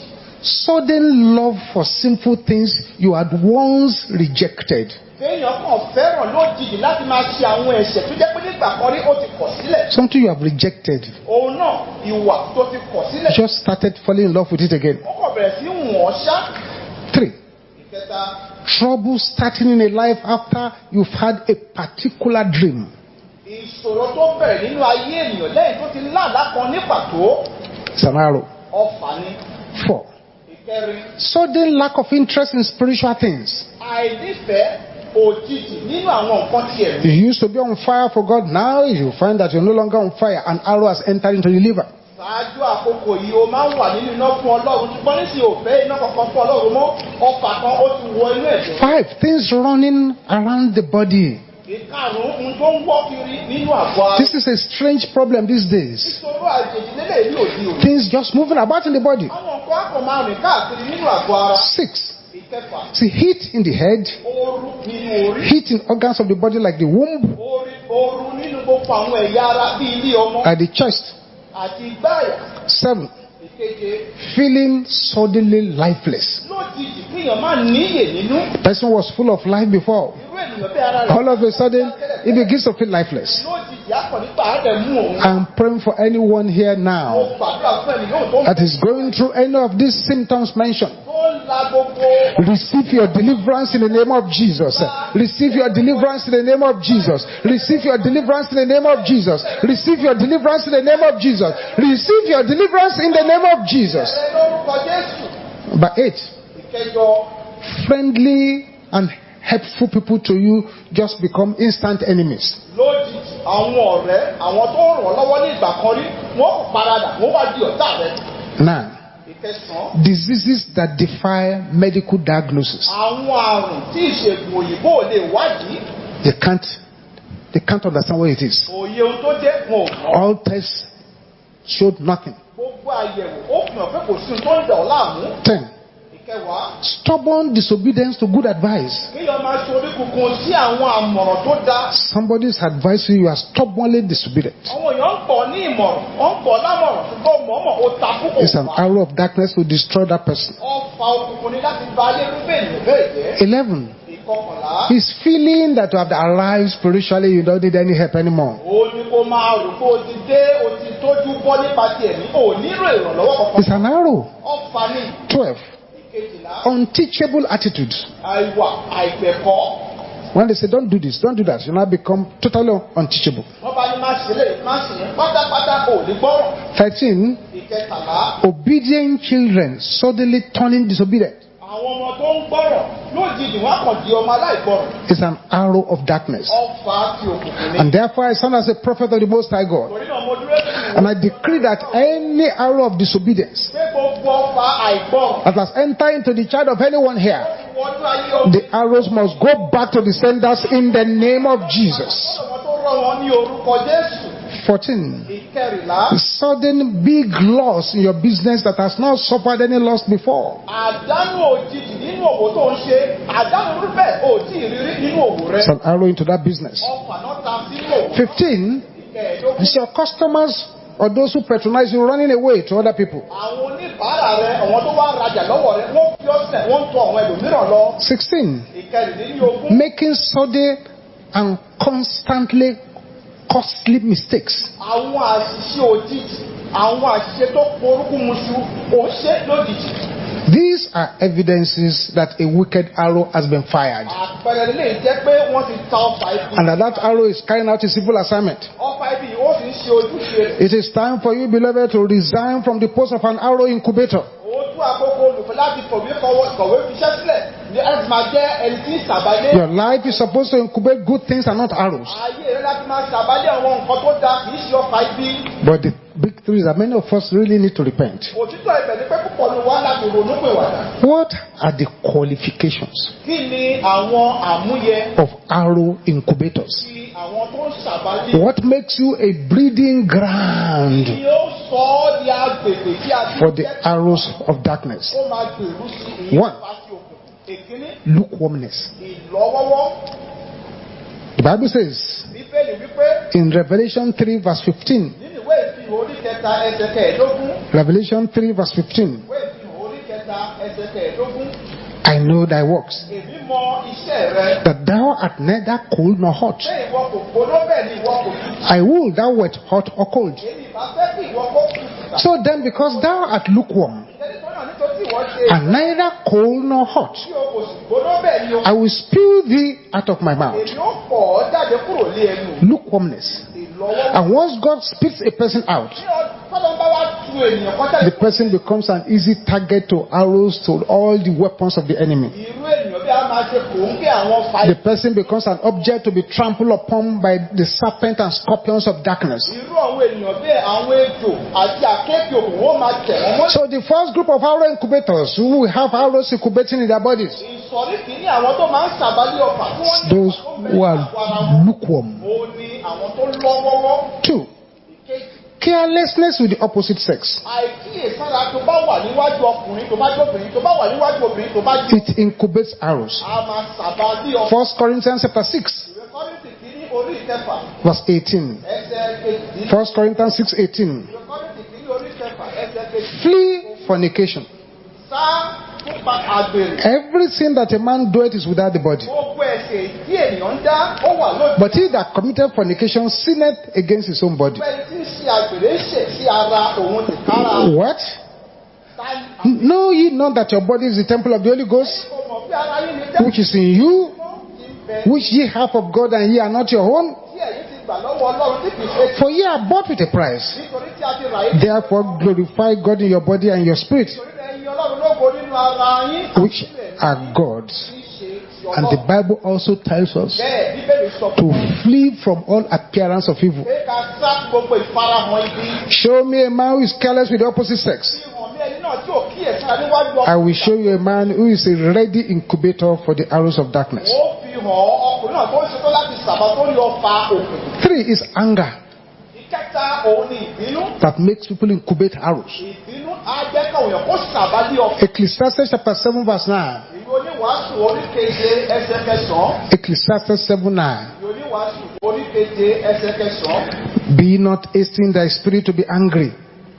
sudden love for sinful things you had once rejected. kéèyàn kàn fẹ́ràn lójijì láti máa ṣe àwọn ẹ̀ṣẹ̀ tó jẹ́ pé nígbà kan rí ó ti kọ̀ sílẹ̀. Something you have rejected. Òun náà ìwà tó ti kọ̀ sílẹ̀. Just started falling in love with it again. Ó kàn bẹ̀rẹ̀ sí wọ̀n ṣá. Three, Ìkẹta, trouble starting in a life after you've had a particular dream. ìṣòro tó bẹ̀rẹ̀ nínú ayé ènìyàn lẹ́yìn tó ti láàlá kan ní pàtó. It's an arrow. Ọfà ni. Four, Ìkẹrin, sudden lack of interest in spiritual things. àìnífẹ̀ẹ́ òjijì nínú àwọn nǹkan tí ẹ̀mí. You used to be on fire for God. Now you find that you're no longer on fire. An arrow has entered into your liver. Ṣáájú àkókò yìí o máa ń wà nínú iná fún Ọlọ́run ṣùgbọ́n nísìnyí ò fẹ́ iná kankan fún Ọlọ́run mọ́. Ọfà kan ó ti wọ inú ẹ̀jẹ̀. Five, things running around the body. Ìkarùn-ún ohun tó ń wọ́ kiri nínú àgọ́ ara. This is a strange problem these days. Ìṣòro àjèjì lélẹ̀ ní òde òní. Things just moving about in the body. Àwọn nǹkan á kàn máa rìn káàkiri nínú àgọ́ ara. Six, Ìkẹfà, see heat in the head, ooru nínú orí. heat in organs of the body like the womb, Orí ooru nínú gbogbo àwọn ẹ̀yà ara bíi ilé ọmọ at the chest. àti ìgbáàyà. Seven, Ìkeje, feeling suddenly lifeless. lójijì kíyàn má níyè nínú. Person was full of life before. Irú ènìyàn bẹ́ẹ̀ ara rẹ̀. All of a sudden, he begins to feel lifeless. Lójijì akọ̀ nípa àárẹ̀ mú òun. I'm praying for anyone here Mo now gbàdúrà fún ènìyàn tó ń that is going through any of these symptoms mentioned. tó ń la gbogbo. Receive your deliverance in the name of Jesus. Receive your deliverance in the name of Jesus. Receive your deliverance in the name of Jesus. Receive your deliverance in the name of Jesus. Receive your deliverance in the name of Jesus. Ẹ lórúkọ Jésù. Number eight, Ìkẹjọ, friendly and helpful people to you just become instant enemies. lójijì àwọn ọ̀rẹ́ àwọn tó ràn ọ́ lọ́wọ́ ní ìgbà kan rí wọ́n kò paradà wọ́n wá di ọ̀tá rẹ̀. Nine, Ìkẹsàn-án. Diseases that defy medical diagnosis. Àwọn àrùn tí ìṣègùn òyìnbó ò lè wádìí. They can't, they can't understand what it is. Òye ohun tó jẹ́ wọn ò mọ̀. All tests showed nothing. Gbogbo àyẹ̀wò ó fi hàn pé kò sí ohun tó ń dà ọ́ láàmú. Ten. Ìkẹwàá. Stubborn disobedience to good advice. Kéèyàn máa ṣe oníkunkun sí àwọn àmọ̀ràn tó dáa. Somebody is advising you, you are stubbornly disobedient. Àwọn èèyàn ń pọ̀ ní ìmọ̀ràn, wọ́n ń pọ̀ lámọ̀ràn ṣùgbọ́n mọ̀ọ́mọ̀ ó takú kò It's an wá. arrow of darkness to destroy that person. Ọfà òkùnkùn ni láti ba ayé irúfẹ́ ènìyàn bẹ́ẹ̀ jẹ́. Eleven. Ìkọkànlá. He's feeling that you have arrived spiritually, you don't need any help anymore. Ó ní kó máa rò pé o ti dé, o ti tójú bọ́ nípa ti ẹ̀mí, ò nílò ìrànlọ́wọ́ kankan. It's an arrow. Ọfà ni. Twelve. Ìkejìlá. Unteachable attitude. Àìwà àìgbẹ̀kọ́. When they say don't do this, don't do that, you now become totally unteachable. Wọ́n bá ní má ṣe lè má ṣe yẹn pátápátá ò ní gbọ́rọ̀. Thirteen. Ìkẹtàlá. Obedient children suddenly turning disobedient. Àwọn ọmọ tó ń gbọ́rọ̀ lójijì wọ́n á kàn di ọmọ aláìgbọ́rọ̀. It's an arrow of darkness. Ọfà ti òkùnkùn ni. And therefore I stand as a prophet of the Most High God. Torí náà mo dúró sí ìwé. And I decree that any arrow of disobedience Pé gbogbo ọfà àìgbọ́rọ̀. that has entered into the child of anyone here, Wọ́n tún ayé ọmọ. the arrows must go back to the senders in the name of Jesus. Àwọn tó rọ̀ wọ́n ní orúkọ Jésù. Fourteen. Ìkẹrìnlá. Sudden big loss in your business that has not suffered any loss before. Àdánù òjijì nínú òwò tó ń ṣe. Àdánù rúbẹ̀ ò tí ì rírí nínú òwò rẹ. It's an arrow into that business. Ọfà náà ta sínú òwò. Fifteen. Ìkẹẹ̀dógún. It's your customers or those who patronize you running away to other people. Àwọn oníbàárà rẹ, àwọn tó wá rajà lọ́wọ́ rẹ, wọ́n fi ọ̀sẹ̀, wọ́n ń tọ àwọn ẹlòmíràn lọ. Sixteen. Ìkẹrìndínlógún. Making sudden and constantly costly mistakes. Àwọn àṣìṣe òjijì, àwọn àṣìṣe tó porúkú muṣu, ò ń ṣe lójijì. These are evidences that a wicked arrow has been fired. Àpẹẹrẹ lè jẹ́ pé wọ́n ti ta ọfà ibi. And that that arrow is carrying out its evil assignment. Ọfà ibi yìí ó sì ń ṣe ojúṣe rẹ̀. It is time for you, beloved, to resign from the post of an arrow incubator. Ó tú àkókò olùfẹ́ láti kọ̀wé kọ̀wé fiṣẹ́ sílẹ̀ ní láti máa jẹ́ ẹni tí ń ṣàbálẹ̀. Your life is supposed to incubate good things and not arrows. Ayé rẹ láti máa ṣàbálẹ̀ àwọn nǹkan tó dáa kì í ṣe ọfà ibi. But the big truth is that many of us really need to repent. Òtítọ́ ibẹ̀ ni pé púpọ̀ ni wá láti ronú pìwàdà. What are the qualifications Kí ni àwọn àmúyẹ of arrow incubators? tí àwọn tó ń ṣàbálẹ̀? What makes you a breeding ground Ni ó sọ ọ́ di agbègbè tí a ti for the arrows of darkness? ó máa gbèrú sí ìyẹn One. pàṣẹ òkùnkùn. Èkíní, Lukewarmness. ìlọ́wọ́wọ́. The Bible says Bíbélì wípé in Revelation three verse fifteen, nínú ìwé ìfihàn orí kẹta ẹsẹ̀ kẹẹ̀ẹ́dógún. Revelation three verse fifteen, Ìwé ìfihàn orí kẹta ẹsẹ̀ kẹẹ̀ẹ́dógún. I know thy works, Èmi mọ iṣẹ́ rẹ. that thou art neither cold nor hot. Ṣé ìwọ kò gbóná bẹ́ẹ̀ ni ìwọ kò tutù? I will thou wert hot or cold. Èmi ìbá fẹ́ kí ìwọ kó tutù. So then, because thou art lukewarm, Ìjẹ́ni tó náà nítorí tí ìwọ ṣe and neither cold nor hot, tí o kò sì gbóná bẹ́ẹ̀ ni o. I will spew thee out of my mouth. Èmi ó pọ̀ ọ́ jáde kúrò lé ẹnu. Lukewarmness. Ìlọ́wọ́wọ́. And once God spits a person out, Tí ọlọ́run bá wá tu ènìyàn kan jáde the person becomes an easy target to arrows, to all the weapons of the enemy. irú ènìyàn bí a máa ṣe kò ń gé àwọn fa The person becomes an object to be trampled upon by the serpent and scorpions of darkness. irú àwọn ènìyàn bí àwọn ejò àti àkéèké òkùnkùn ó máa tẹ̀ wọ́n mọ́. So the first group of arrow incubators who will have arrows incubating in their bodies, Ìsọ̀rí kìíní àwọn tó máa ń ṣàbálẹ̀ ọfà tí wọ́n ní those ọfà tó who mẹ́ta are àpò ara wọn. lukewarm. Ó ní àwọn tó lọ́wọ́wọ́. Two, Ìkejì, carelessness with the opposite sex. àìkíyèsára tó bá wà níwájú ọkùnrin tó bá jẹ́ obìnrin tó bá wà níwájú obìnrin tó bá jẹ́ It incubates arrows. a máa ṣàbálẹ̀ ọfà. First Corinthians chapter six, Ìwé Kọ́ríńtì kìíní orí ìkẹfà verse eighteen. ẹsẹ̀ kejì. First Corinthians six eighteen. Ìwé Kọ́ríńtì kìíní orí ìkẹfà ẹsẹ̀ kejì. Flee fornication. Sá fúnpa àgbèrè. Everything that a man doeth is without the body. Gbogbo ẹ̀ṣẹ̀ tí ènìyàn ń dá ó wà lójú. But he that committed fornication sinneth against his own body. Bẹ́ẹ̀ tí ń ṣe àgbèrè ṣẹ̀ sí ara òun ti kára. What? Táyì Know ye not that your body is the temple of the Holy Ghost, kò mọ̀ bí ara yín ni which is in you, ti ń bẹ which ye have of God, and ye are not your own? tí ẹ̀yin ti gbà lọ́wọ́ Ọlọ́run tí kìí ṣe For ye are bought with a price. nítorí tí a ti rà yín. Therefore glorify God in your body and your spirit, Nítorí ẹ̀yin Ọlọ́run lógo nínú ara yín. which are God's. Tí í ṣe ti And the Ọlọ́run. Bible also tells us Bẹ́ẹ̀ Bíbélì sọ to fún mi flee from all appearance of evil. pé ká sá gbogbo ìfarahàn ibi. Show me a man who is careless with the opposite sex. Fi hàn mí ẹni náà tí ò kíyèsára níwájú I will ọkùnrin. show you a man who is a ready incubator for the arrows of darkness. Ó fi hàn ọkùnrin náà tó ń ṣetán láti sàbà tó ní ọfà òkùnkùn. Three is anger Ìkẹta òun ni ìbínú. that makes people incubate arrows. Ìbínú á jẹ́ káwọn èèyàn kó sàbà ní ọfà. Ecclesiastes chapter seven verse nine. Ìwé oníwàásù oríkeje ẹsẹ̀ kẹsàn-án. Ecclesiastes seven nine. Ìwé oníwàásù oríkeje ẹsẹ̀ kẹsàn-án. Be not hasty in thy spirit to be angry.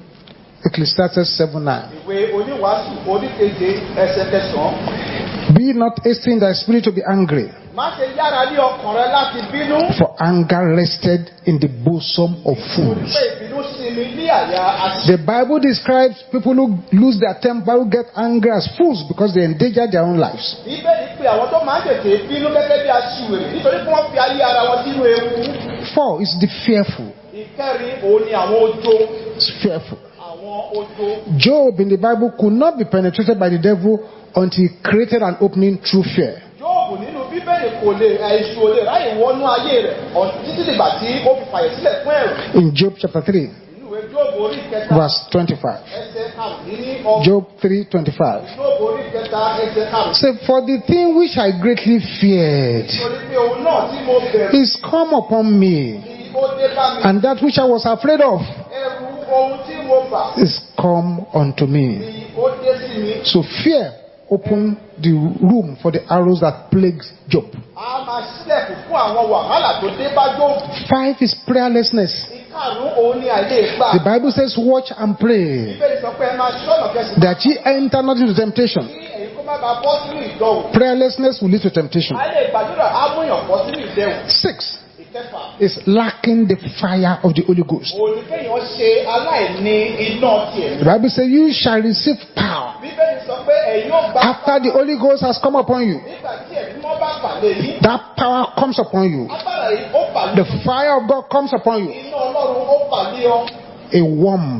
Ecclesiastes seven nine. Ìwé oníwàásù oríkeje ẹsẹ̀ kẹsàn-án. Be not hasty in thy spirit to be angry, Má ṣe yára ní ọkàn rẹ láti bínú. for anger rested in the bosom of fools. Pé ìbínú sinmi ní àyà àṣì. The Bible describes people who lose their temper, who get angry as fools because they endanger their own lives. Bíbélì pé àwọn tó máa ń tètè bínú gẹ́gẹ́ bí aṣiwèrè nítorí pé wọ́n fi ayé ara wọn sínú ewu. Four is the fearful. Ìkẹrin òun ni àwọn ojo. It's fearful. Àwọn ojo. Job in the Bible could not be penetrated by the devil until he created an opening through fear. Jóòbù nínú Bíbélì kò lè àìsù olè ráyè wọnú ayé rẹ̀ ọ̀tún títí dìgbà tí ó fi fàyè sílẹ̀ fún ẹ̀rù. In Job chapter three, Nínú ìwé Jóòbù orí kẹta verse twenty-five. ẹsẹ̀ karùn-ún ọgbọ̀n. Job three twenty-five. Jóòbù orí kẹta ẹsẹ̀ karùn-ún. Say, for the thing which I greatly feared Nítorí pé òun náà tí mo bẹ̀rù is come upon me, ni ó dé bá mi. and that which I was afraid of Ẹ̀rù ohun tí mo bà is come unto me. ni ó dé sí mi. So fear opened the room for the arrows that plagued Job. A máa ṣílẹ̀kùn fún àwọn wàhálà tó dé bá Jóòbù. Five is prayerlessness. Ìkarùn-ún òun ni àìlè gbà. The Bible says, watch and pray, Bíbélì sọ pé ẹ máa ṣọ́nà kẹsì. that ye enter not into temptation. Kí èyí kó má bàa bọ́ sínú ìdánwò. Prayerlessness will lead to temptation. Àìlè gbàdúrà á múyàn bọ́ sínú ìdẹ̀wò. Six Ìkẹfà. is lacking the fire of the Holy Ghost. Òní kéèyàn ṣe aláìní iná tiẹ̀. The Bible says, you shall receive power Bíbélì sọ pé ẹ̀yin ó gbà. after the Holy Ghost has come upon you. Nígbà tí ẹ̀mí mọ́ bá pàdé yìí. That power comes upon you. Agbára yìí ó pàdé. The fire of God comes upon you. Iná Ọlọ́run ó pàdé ọ. A worm,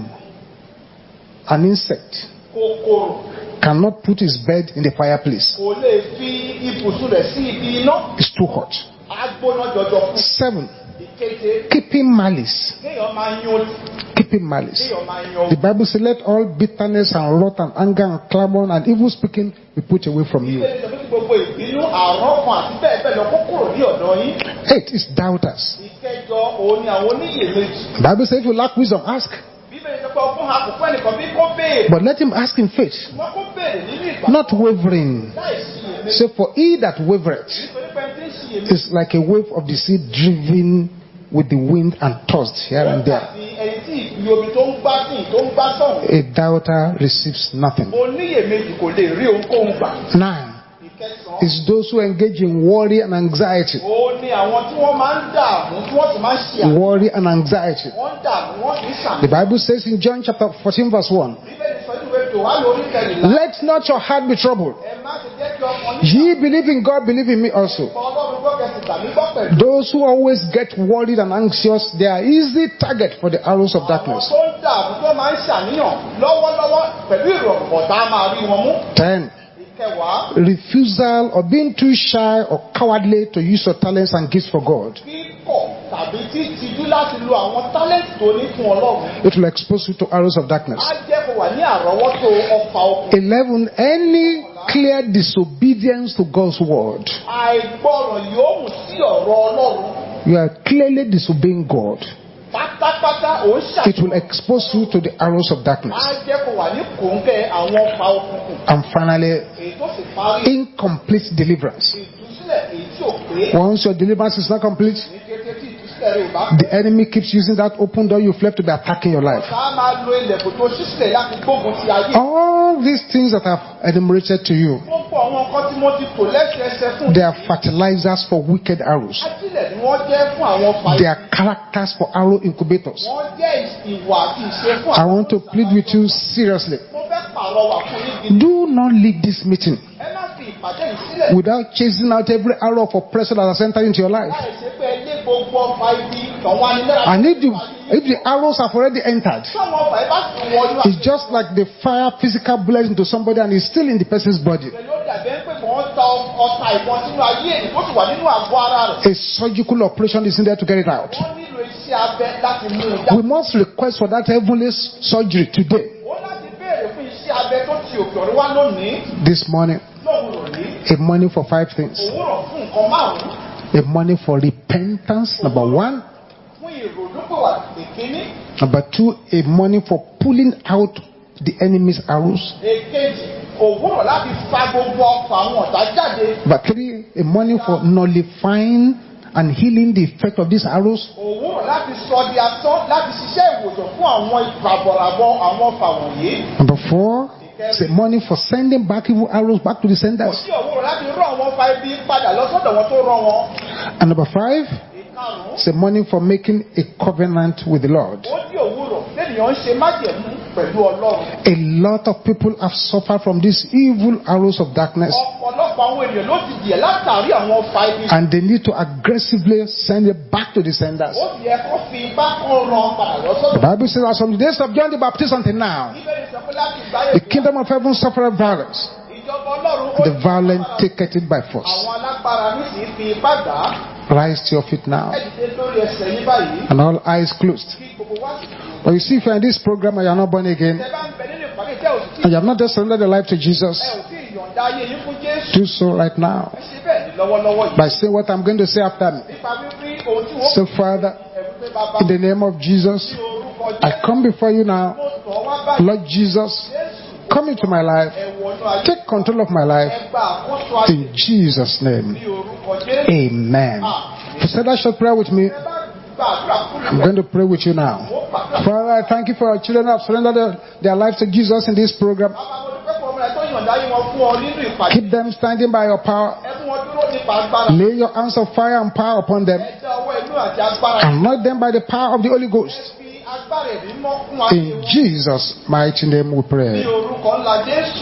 an insect, Kòkòrò cannot put his bed in the fireplace. kò lè fi ibùsùn rẹ̀ sí ibi iná. It's too hot. Á gbóná jọjọ fún. Seven, Ìkeje. keeping malice. Kéèyàn máa yún olè. Keeping malice. Kéèyàn máa yún The olè. Bible says, let all bitterness and wrath and anger and clamor and evil speaking be put away from you. Bíbélì sọ pé kí gbogbo ìbínú àrán kan àti bẹ́ẹ̀ bẹ́ẹ̀ lọ kó kúrò ní ọ̀dọ̀ yín. Eight is doubters. Ìkẹjọ òun ni àwọn oníyèméjì. The Bible says, if you lack wisdom, ask. Bíbélì sọ pé ọkùnrin àkókò ẹnìkan bí kò béèrè. But let him ask in faith, Wọ́n kó béèrè nínú ìgbà. not wavering. Láì ṣiyèméjì. Say, for he that wavereth Nítorí pé ẹni tí ń ṣiyèméjì. is like a wave of the sea driven with the wind and tossed here and there. Àti ẹni tí ìlú omi tó ń gbá sí tó ń gbá sọ̀hún. A doubter receives nothing. Oníyèméjì kò lè rí ohunkóhun gbà. Nine Ìkẹsàn-án. is those who engage in worry and anxiety. Ó ní àwọn tí wọ́n máa ń dààmú tí wọ́n sì máa ń ṣe àmì. Worry and anxiety. Wọ́n ń dààmú wọ́n sì ń ṣàmì. The Bible says in John chapter fourteen verse one, Bíbélì sọ nínú ìwé Jòhánù orí kẹrìnlá. let not your heart be troubled. Ẹ má ṣe jẹ́ kí ọkàn yín Ye believe in God, believe in me also. ṣàkóso Ọlọ́run gbọ́ kẹsì tàbí gbọ́ pẹ̀lú. Those who always get worried and anxious, they are easy target for the arrows of Àwọn darkness. tó ń dààmú tó máa ń ṣàníyàn lọ́wọ́lọ́wọ́ pẹ̀lú ìrọ̀rùn ọ̀tá máa rí wọn mú. Ten, Ìkẹwàá. refusal or being too shy or cowardly to use your talents and gifts for God. Kíkọ̀ tàbí títijú láti lo àwọn tálẹ́ǹtì tó ní fún Ọlọ́run. It will expose you to arrows of darkness. Á jẹ́ kó wà ní àrọ́wọ́tó ọfà okùn. Eleven, any clear disobedience to God's word. Àìgbọràn yóò mú sí ọ̀rọ̀ Ọlọ́run. You are clearly disobeying God. Pátápátá ò ń It will ṣàkóso. expose you to the arrows of darkness. Á jẹ́ kó wà ní kòńkẹ́ àwọn ọfà òkùnkùn. And finally, Èyí tó sì parí incomplete deliverance. ìtúsílẹ̀ èyí tí ò pé. Once your deliverance is not complete, Ní kété tí ìtúsílẹ̀ rẹ̀ ò bá the enemy keeps using that open door you've left to be attacking your life. Ọ̀tá máa lo ilẹ̀kùn tó ṣí sílẹ̀ láti gbógun ti ayé. All these things that I've enumerated to you, Gbogbo àwọn nǹkan tí mo ti tò lẹ́sẹẹsẹ fún they are fertilizers for wicked arrows. ajílẹ̀ ni wọ́n jẹ́ fún àwọn ọfà They yìí. are characters for arrow incubators. Wọ́n jẹ́ ìwà àti ìṣe fún I àwọn. want to plead with you seriously. Mo fẹ́ pàrọwà fún yín gidi. Do not leave this meeting Ẹ má fi ìpàdé yìí sílẹ̀. without chasing out every arrow of oppression that has entered into your life. Láì ṣe pé ẹ lé gbogbo ọfà ibi tàn wá ní lẹ́ra. And if the, if the arrows have already entered, Sọ́wọ́n ọfà yìí bá sì wọnú it's just like the fire physical blast into somebody and it's still in the person's body. àgbẹ̀ ló dàbí ẹni pé mò ń ta ọta ìbọn sínú ayé èyí tó sì wà nínú àgọ́ ara rẹ̀. A surgical operation is needed to get it out. Wọ́n nílò iṣẹ́ abẹ láti mú un já. We must request for that heavenly surgery today. Ó láti béèrè fún iṣẹ́ abẹ tó ti ti òkè ọ̀run wá lónìí. This morning, Lóòrùn yìí. a morning for five things. Òwúrọ̀ fún nǹkan márùn-ún. A morning for repentance, number one. Fún ìrònúpìwàdà ìkíní. Number two, a morning for pulling out the enemy's arrows. Èkejì, òwúrọ̀ láti fa gbogbo ọkọ̀ àwọn ọ̀tá jáde. Number three, a morning for nullifying and healing the effect of these arrows. Òwúrọ̀ láti sọ di asán láti ṣiṣẹ́ ìwòsàn fún àwọn ìpàbọ̀ràbọ̀ àwọn ọfà wọ̀nyí. Number four, it's a morning for sending back evil arrows back to the senders. Ó sì òwúrọ̀ láti rán àwọn ọfà ibi padà lọ sọ́dọ̀ wọn tó rán wọn. And number five, Ìkarùn-ún, it's a morning for making a covenant with the Lord. ó di òwúrọ̀ lẹ́nìyàn ń ṣe májẹ̀mú pẹ̀lú Ọlọ́run. A lot of people have suffered from these evil arrows of darkness, Ọ̀pọ̀lọpọ̀ àwọn ènìyàn ló ti jìyà látàrí àwọn ọfà ibi. and they need to aggressively send it back to the senders. Ó sì yẹ kó fi ipá kan rán padà lọ The sọ́dọ̀. Bible says that from the days of John the Baptist until now, Bíbélì sọ pé láti ìgbáyé the kingdom of heaven suffered violence, ìjọba Ọlọ́run ó the ti violent padà. take it by force. Àwọn alágbára nísìnyí fi ipá gbà á. Rise to your feet now, Ẹ dìde lórí ẹsẹ̀ yín báyìí. and all eyes closed. Kí gbogbo wá sì dùn. But you see, if you're in this program and you're not born again, Tẹ bá ń bẹ nínú ìpàdé tẹ́ ò sí and you have not just surrendered your life to Jesus, ẹ ò sí ìyọ̀ǹda ayé yín fún Jésù. do so right now Ẹ ṣe bẹ́ẹ̀ ní lọ́wọ́lọ́wọ́ yìí. by saying what I'm going to say after me. Nípa wípé ohun tí wọ́n So, Father, ẹ̀rù pé bàbá in the name of Jesus, ní orúkọ I Jésù. come before you now. Mo tọ̀ wá báyìí. Lord Jesus, Jésù come into my life. ẹ wọnú ayé. Take control of my life. Ẹ gba àkóso ayé In Jesus' name, ní orúkọ Jésù. amen. If you said that short prayer with me, Ẹ bá gba àdúrà fún I'm going to pray with you now. Mo gbàdúrà. Father, I thank you for our children who have surrendered their, their lives to Jesus in this program. Bàbá mo dúpẹ́ fún ọmọ rẹ tó yọ̀ǹda ayé wọn fún ọ nínú ìpàdé. Keep them standing by your power. Ẹ mú wọn dúró nípa agbára. Lay your hands of fire and power upon them. Ẹ dá ọwọ́ inú àti agbára. Anoint them by the power of the Holy Ẹ Ghost. fi agbára ẹ̀mí mọ́ fún ayé In wọn. Jesus' mighty name we Ní pray. orúkọ ńlá Jésù.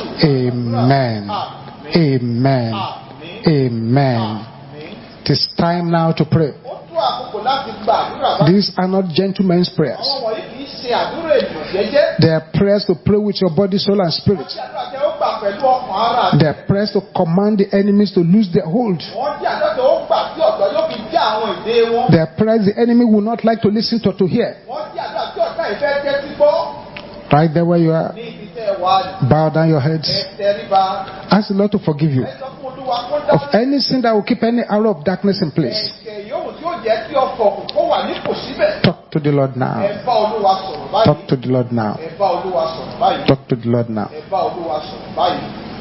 Amen. Àmín. Amen. Àmín. Amen. Àmín. It is time now to pray. Ó tó àkókò láti gba àdúrà báyìí. These are not gentlemen's prayers. Àwọn wọ̀nyí kì í ṣe àdúrà ènìyàn jẹ́jẹ́. They are prayers to pray with your body, soul, and spirit. Wọ́n jẹ́ àdúrà tẹ ó gbà pẹ̀lú ọkàn ara àti. They are prayers to command the enemies to lose their hold. Wọ́n jẹ́ àdúrà tẹ ó gbà tí ọ̀dọ́ yóò fi já àwọn ìdè wọn. They are prayers the enemy will not like to listen to to hear. Wọ́n jẹ́ àdúrà tí ọ̀tá ìfẹ́ tẹ́tí gbọ́. Right there where you are, Ní ibi tẹ́ ẹ wà ní. bow down your heads. Ẹ tẹríba. Ask the Lord to forgive you Ẹ sọ fún Olúwa kó of dárí. any sin that will keep any arrow of darkness in place. Ẹ̀ṣẹ̀ yòówù tí ó jẹ́ kí ọkọ̀ kó wà nípò síbẹ̀. Talk to the Lord now. Ẹ bá Olúwa sọ̀rọ̀ báyìí. Talk to the Lord now. Ẹ bá Olúwa sọ̀rọ̀ báyìí. Talk to the Lord now. Ẹ bá Olúwa sọ̀rọ̀ báyìí.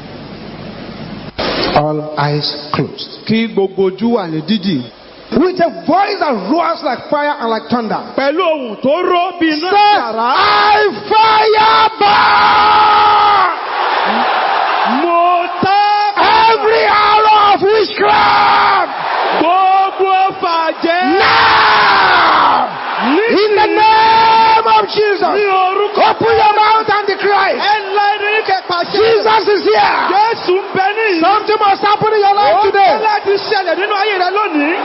All eyes closed. Kí gbogbo ojú wà ní dídì. With a voice that roars like fire and like thunder. Pẹ̀lú ohùn tó ró bí iná Say, àrá. I fire back Mo tá every arrow of witchcraft gbogbo ọfà jẹ́. now in the name of Ní Jesus. orúkọ Open your mouth and declare it. ẹ ńlá inú yín kẹpà ṣe. Jesus is here. Jésù ń bẹ ní ìlú. Something must happen in your life Ó fẹ́ today. láti ṣẹlẹ̀ nínú ayé rẹ lónìí.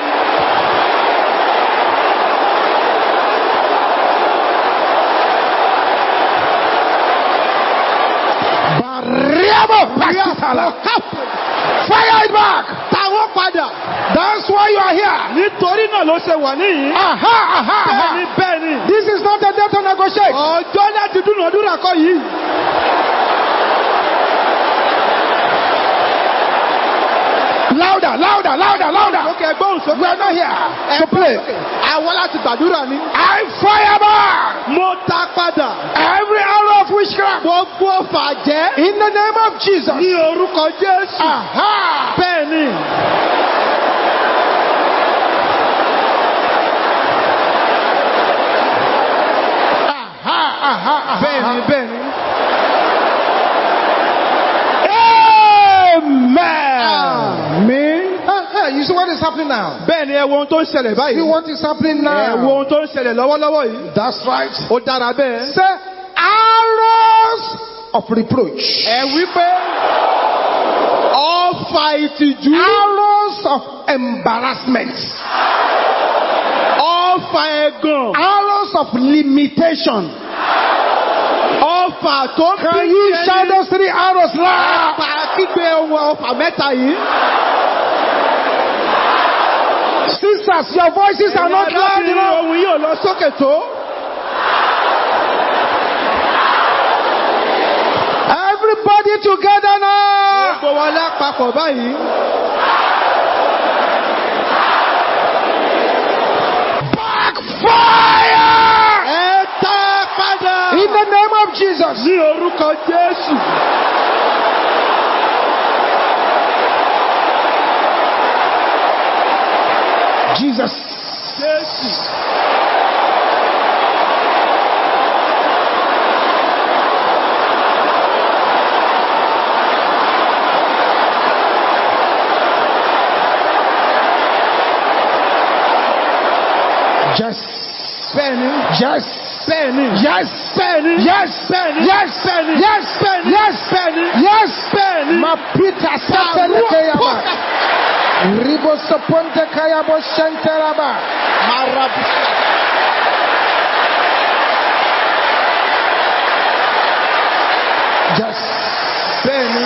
Barriamo pasitala. Fire it back. Táwọn padà. That's why you are here. Nítorí náà ló ṣe wà níyìí. Aha, aha, Bẹ́ẹ̀ni aha. bẹ́ẹ̀ni. This is not a day to negotiate. Ọjọ́ láti dúnàádúrà kọ́ yìí. Louder, louder, louder, louder. Lókè ẹgbọ́n sókè. We are not here to play. Àwọn láti gbàdúrà ni. I fire back Mo ta padà. every arrow of witchcraft Gbogbo ọfà jẹ́. in the name of Jesus. Ní orúkọ Jésù. Aha. Bẹ́ẹ̀ni. Aha, aha, aha. Bẹ́ẹ̀ni bẹ́ẹ̀ni. Amen. Amen. Aha, you see what is happening now? Bẹ́ẹ̀ni ẹ wo ohun tó ń ṣẹlẹ̀ See báyìí. what is happening Ẹ wo now? ohun tó ń ṣẹlẹ̀ lọ́wọ́lọ́wọ́ yìí. That's right. Ó dára bẹ́ẹ̀. Say arrows of reproach. Ẹ wí pé ọfà ìtìjú. Arrows of embarrassment. Ọfà ẹ̀gàn. Arrows of limitation. Ọfà tó bí Can you shout those three arrows loud? Ọfà kígbe ohun ọfà mẹ́ta yìí. Sisters, your voices are not loud Ẹ̀yin enough. ohun yóò lọ sókè tó. Everybody Everybody together now. Gbogbo wa lápapọ̀ báyìí. Backfire! Ẹ tá padà. In the name of Jesus. Ní orúkọ Jésù. Jesus. Jésù. Yes. Bẹ́ẹ̀ni. Yes. Bẹ́ẹ̀ni. Yes. Bẹ́ẹ̀ni. Yes. Bẹ́ẹ̀ni. Yes. Bẹ́ẹ̀ni. Yes. Bẹ́ẹ̀ni. Yes. Bẹ́ẹ̀ni. Yes. Bẹ́ẹ̀ni. Ma Peter Satanekeyaba. Ribo Soponte Kayabo Shantaraba. Marabu. Yes. Bẹ́ẹ̀ni.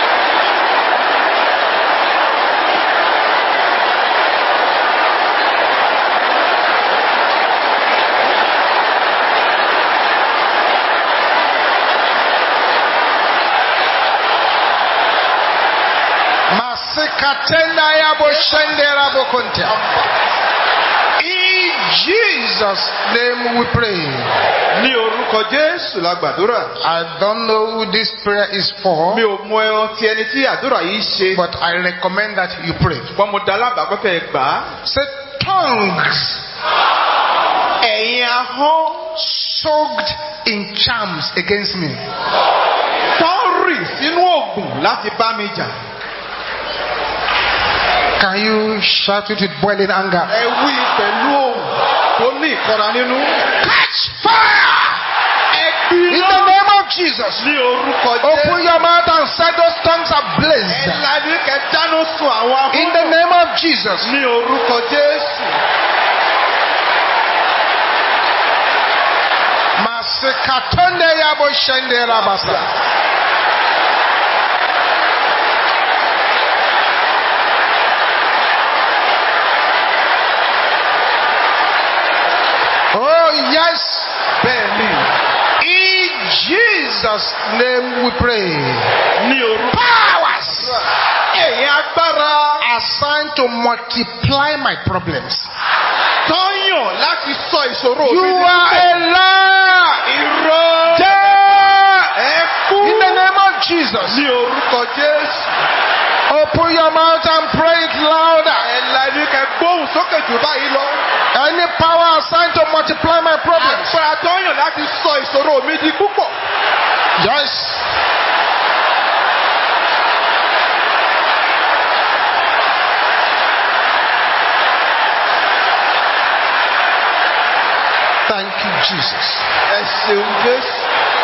Masikatenda Yabo Shanderabo Konta. In Jesus' name we pray. Ní orúkọ Jésù la gbàdúrà. I don't know who this prayer is for, Mi ò mọ ẹran tí ẹni tí àdúrà yìí ṣe. but I recommend that you pray. Wọ́n mo dá lábàá pẹ́pẹ́ gbà á. Say tongues Ẹ̀yin ahọ́n soaked in charms against me. tọ́rì sínú òògùn láti bá mi jà. Can you shout it with boiling anger? Ẹ wí pẹ̀lú òun tó ní ìkọra nínú. Catch fire! Ẹ In the gbiná name of Jesus. ní orúkọ Open Jésù. your mouth and set those tongues Ẹ ablaze. lajú kẹ dáná sun àwọn In the ahọ́n name of Jesus. ní orúkọ Jésù. Masikatonde Yabo Shanderabasa. Oh yes. Bẹ́ẹ̀ni, In Jesus' name we pray. ní orúkọ Powers ẹ̀yin agbára assigned to multiply my problems. tọ́yàn láti sọ ìṣòro You mi are a liar. irọ́. Dead. Ẹ kú In the name of Jesus. ní orúkọ Jésù. Open your mouth and pray it louder. Ẹ lajú kẹ gbóhùn sókè jù báyìí lọ. Any power assigned to multiply my problems. Agbára tọ́yàn láti sọ ìṣòro mi di púpọ̀. Yes. Thank you, Jesus. Ẹ ṣeun Jésù.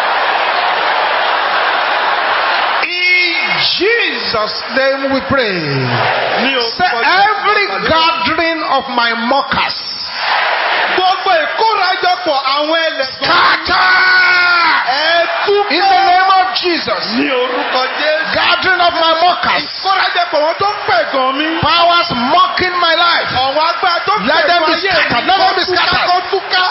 In Jesus' name we pray. Ní Say orúkọ every Jésù. gathering of my mockers. Gbogbo ìkórajọpọ̀ àwọn ẹlẹ́gbọ́n. Scatter! Ẹ túká. In the name of Jesus. Ní orúkọ Jésù. Gathering of my mockers. Ìkórajọpọ̀ wọn tó ń pẹ̀gàn mi. Powers mocking my life. Àwọn agbára tó ń Let them pẹ̀gàn be ayé scattered. mi. Let them be Kó túká, scattered. kó túká.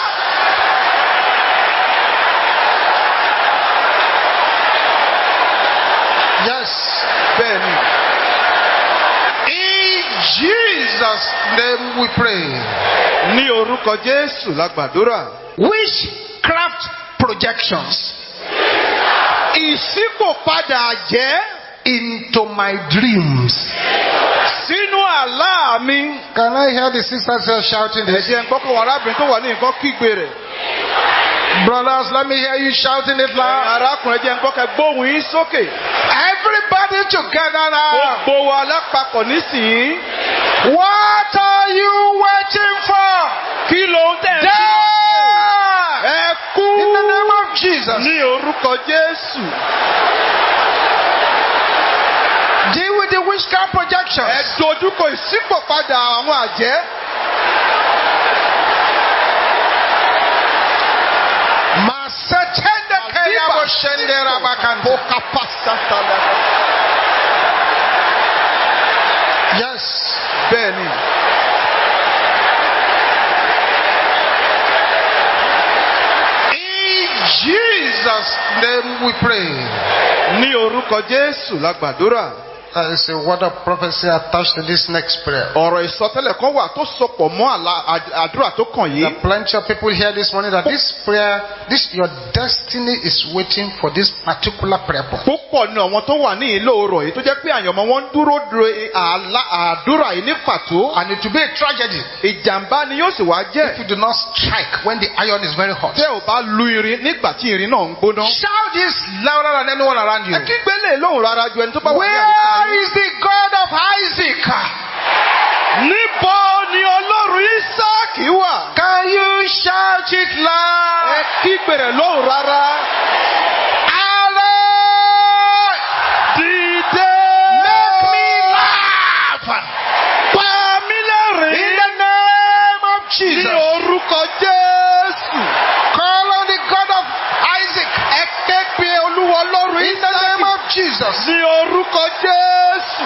Yes. Bẹ́ẹ̀ni. In Jesus' name we pray. Ní orúkọ Jésù la gbàdúrà. Witchcraft projections Ìṣípòpadà jẹ́ into my dreams. sínú àlá mi. Can I hear the sisters here shouting this? Ẹ̀jẹ̀ ń gbọ́kọ̀ wọn arábìnrin tó wà ní nǹkan kígbe rẹ̀. Brothers, let me hear you shouting it loud. Arákùnrin ẹ̀jẹ̀ ń gbọ́kọ̀ gbóhùn yín sókè. Everybody together now. Gbogbo wa lápapọ̀ nísìnyí. What are you waiting for? Kí ló ń tẹ̀? Die! Ẹ kú. In the name of Jesus. Ní orúkọ Jésù. Deal with the witchcraft Ẹ projections. dojúkọ ìṣípòpadà àwọn àjẹ́. Masetende keyabo shendera bakante. Yes. Bẹ́ẹ̀ni. In Jesus' name we pray. Ní orúkọ orúkọ Jésù la gbàdúrà. There is a word of prophecy attached to this next prayer. Ọ̀rọ̀ ìsọtẹ́lẹ̀ kan wà tó sopọ̀ mọ́ àlá- àd- àdúrà tó kàn There yìí. are plenty of people here this morning that this prayer, this your destiny is waiting for this particular prayer point. Púpọ̀ ní àwọn tó wà ní ìlú ọ̀rọ̀ yìí tó jẹ́ pé àyànmọ́ wọn ń dúró de àlá- àdúrà yìí ní pàtó. And it will be a tragedy Ìjàmbá ni yóò sì wá if jẹ́. you do not strike when the iron is very hot. Tẹ́ ò bá lu irin nígbà tí irin náà ń gbóná. Shout this louder than anyone around you. Ẹ kí gbélé lóhùn rárá ju ẹni tó bá wà ní àyíká Where yín. is the God of Isaac? Níbo ni Ọlọ́run Ísáàkì wà? Can you shout it Ẹ loud? kí gbèrè lóhùn rárá. Allah, Dìde. make me laugh Pa mí in lẹ́rìn-ín. the name of Ní Jesus. orúkọ Jésù. Call on the God of Isaac Ẹ ké pe Olúwa Ọlọ́run in the name Ísáàkì. of Jesus. Ní orúkọ Jésù.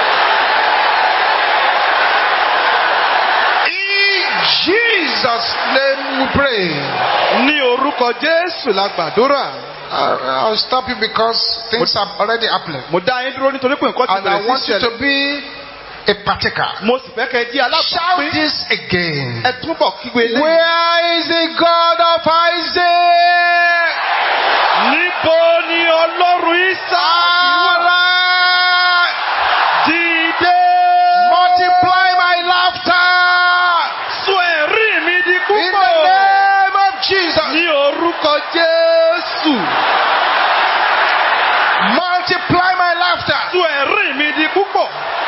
In Jesus' name we pray. Ní orúkọ Jésù la gbàdúrà. Uh, I'll stop you because things are already happening. Mo dá yín dúró nítorí pé nǹkan ti And I bẹ̀rẹ̀ want sí you to ṣẹlẹ̀. be a partaker. Mo sì fẹ́ kẹ́ ẹ jí Shout alábàápín. this again. Ẹ túbọ̀ kígbe lẹ́yìn. Where is the God of Isaac? Níbo ni Ọlọ́run Ísáàkì wà? Allah, Dìde. multiply my laughter Sọ ẹ̀rí mi di in the púpọ̀. name of Jesus. Ní orúkọ Jésù. Multiply my laughter. Sọ ẹ̀rí mi di púpọ̀.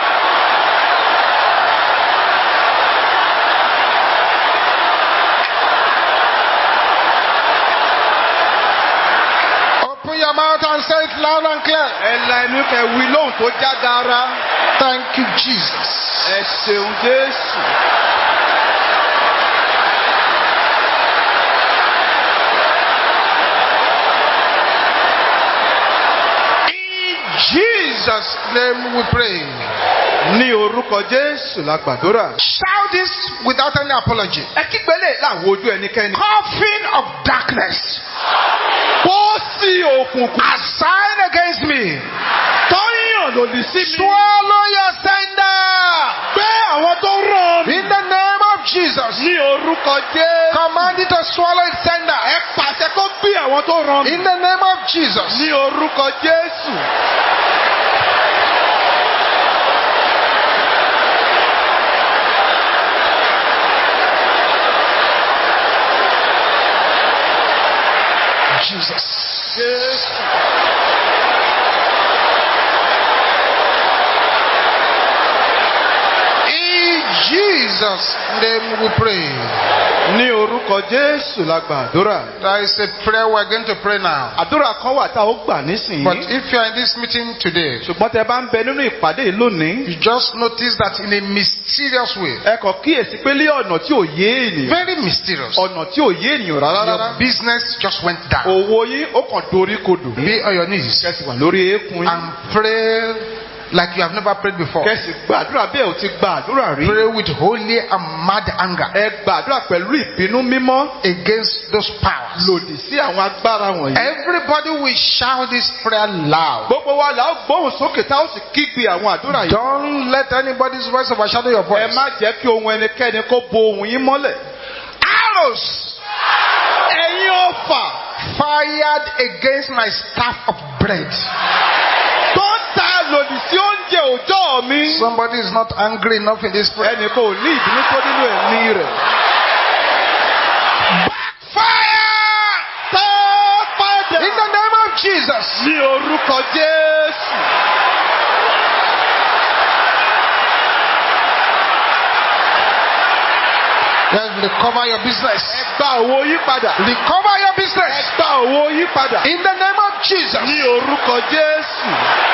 Open your mouth and say it loud and clear. Ẹ la ẹnu kẹ wí lóhùn tó já dára. Thank you, Jesus. Ẹ ṣeun Jésù. In Jesus' name we pray. Ní orúkọ Jésù la gbàdúrà. Shout this without any apology. Ẹ kígbélé láwọn ojú ẹnikẹ́ni. Coffin of darkness Pósí òkùnkùn. assigned against me. Tọ́yàn lòdì sí mi. Swallow your sender. Gbé àwọn tó rán mi. In the name of Jesus. Ní orúkọ Jésù. Command it to swallow its sender. Ẹ pàṣẹ kó gbé àwọn tó rán mi. In the name of Jesus. Ní orúkọ Jésù. Jesus. Jésù. In Jesus' name we pray. Ní orúkọ Jésù la gbàdúrà. There is a prayer we're going to pray now. Àdúrà kan wà tá a ó gbà nísìnyí. But if you are in this meeting today, Ṣùgbọ́n tẹ bá ń bẹ nínú ìpàdé yìí lónìí. you just notice that in a mysterious way, Ẹ kàn kíyèsí pé lé ọ̀nà tí ò yé ènìyàn. very mysterious, Ọ̀nà tí ò yé ènìyàn rárá your rárá. business just went down. Òwò yín ó kàn dorí kodò. Be on your knees Kẹ̀sì wà lórí eékún yín. and pray like you have never prayed before. Kẹ̀sì gbàdúrà bẹ́ẹ̀ ò ti gbàdúrà rí. Pray with holy and mad anger Ẹ gbàdúrà pẹ̀lú ìbínú mímọ́ against those powers. lòdì sí àwọn agbára wọ̀nyí. Everybody will shout this prayer loud. Gbogbo wa là ó gbóhùn sókè tá ó sì kígbe àwọn àdúrà yìí. Don't let anybody's voice overshadow your Ẹ voice. má jẹ́ kí ohun ẹnikẹ́ni kó bo ohùn yín mọ́lẹ̀. Arrows Ẹ̀yin ọfà fired against my staff of bread. tó ń ta lòdì sí oúnjẹ òòjọ́ mi. Somebody is not angry enough in this prayer. Ẹnì kan ò ní ìbínú tó nínú ẹ̀mí rẹ̀. Fire! Tá padà In the name of Jesus. ní orúkọ Jésù. Let's recover your business. Ẹ gba owó yí padà. Recover your Ẹ business. gba owó yí padà. In the name of Jesus. Ní orúkọ Jésù.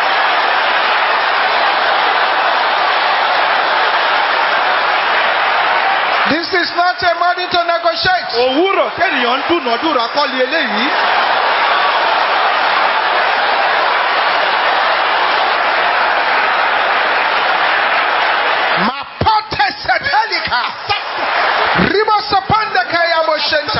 This is not a morning to negotiate. Òwúrọ̀ kẹ́nìyàn ń dúnàádúrà kọ́lé eléyìí. Mapote setelika. Riba sapanda kaya moshenta.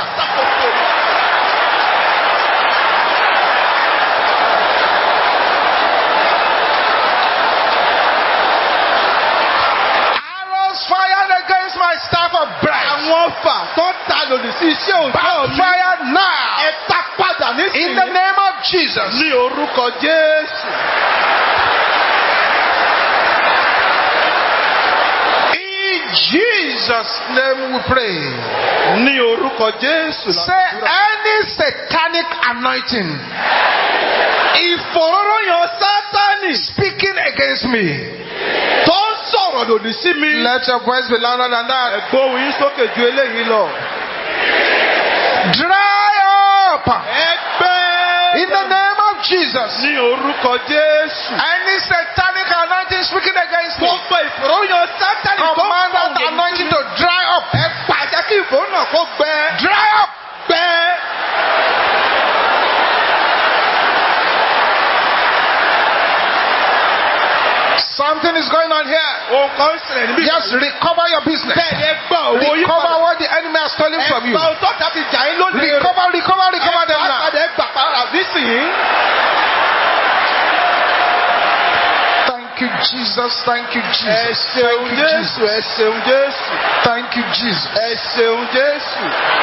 lòdì sí iṣẹ́ òjò mi. Backfire now. Ẹ ta padà nísìnyí. In the name of Jesus. Ní orúkọ Jésù. In Jesus' name we pray. Ní orúkọ Jésù. Say any satanic anointing Ìfòróróyàn Sátánì speaking against me. tó ń sọ̀rọ̀ lòdì sí mi. Let your voice be louder than that. Ẹ̀gbọ́n yín sókè ju eléyìí lọ. Dry up. Ẹgbẹ́. In the name of Jesus. Ní orúkọ Jésù. Any satanic anointing speaking against me. Gbogbo ìfòróyàn Sátánì tó ń Command that sọ̀rọ̀ lòdì sí anointing mi. to dry up. Ẹ pàṣẹ kí ìfòró náà kó gbẹ. Dry up. Gbẹ. Something is going on here. Ohun kan ń ṣẹlẹ̀ níbí. Just recover your business. Bẹ́ẹ̀ni ẹ gbọ́ owó yín Recover padà. what the enemy has stolen from you. Ẹ gbọ́ tó tàbí jà yín lónìí. Recover, recover, recover them now. Ẹ gbà padà nísìnyí. Thank you, Jesus. Thank you, Ẹ Jesus. ṣeun Thank you, Jésù. Ẹ Jesus. ṣeun Jésù. Thank you, Jesus. Ẹ ṣeun Jésù.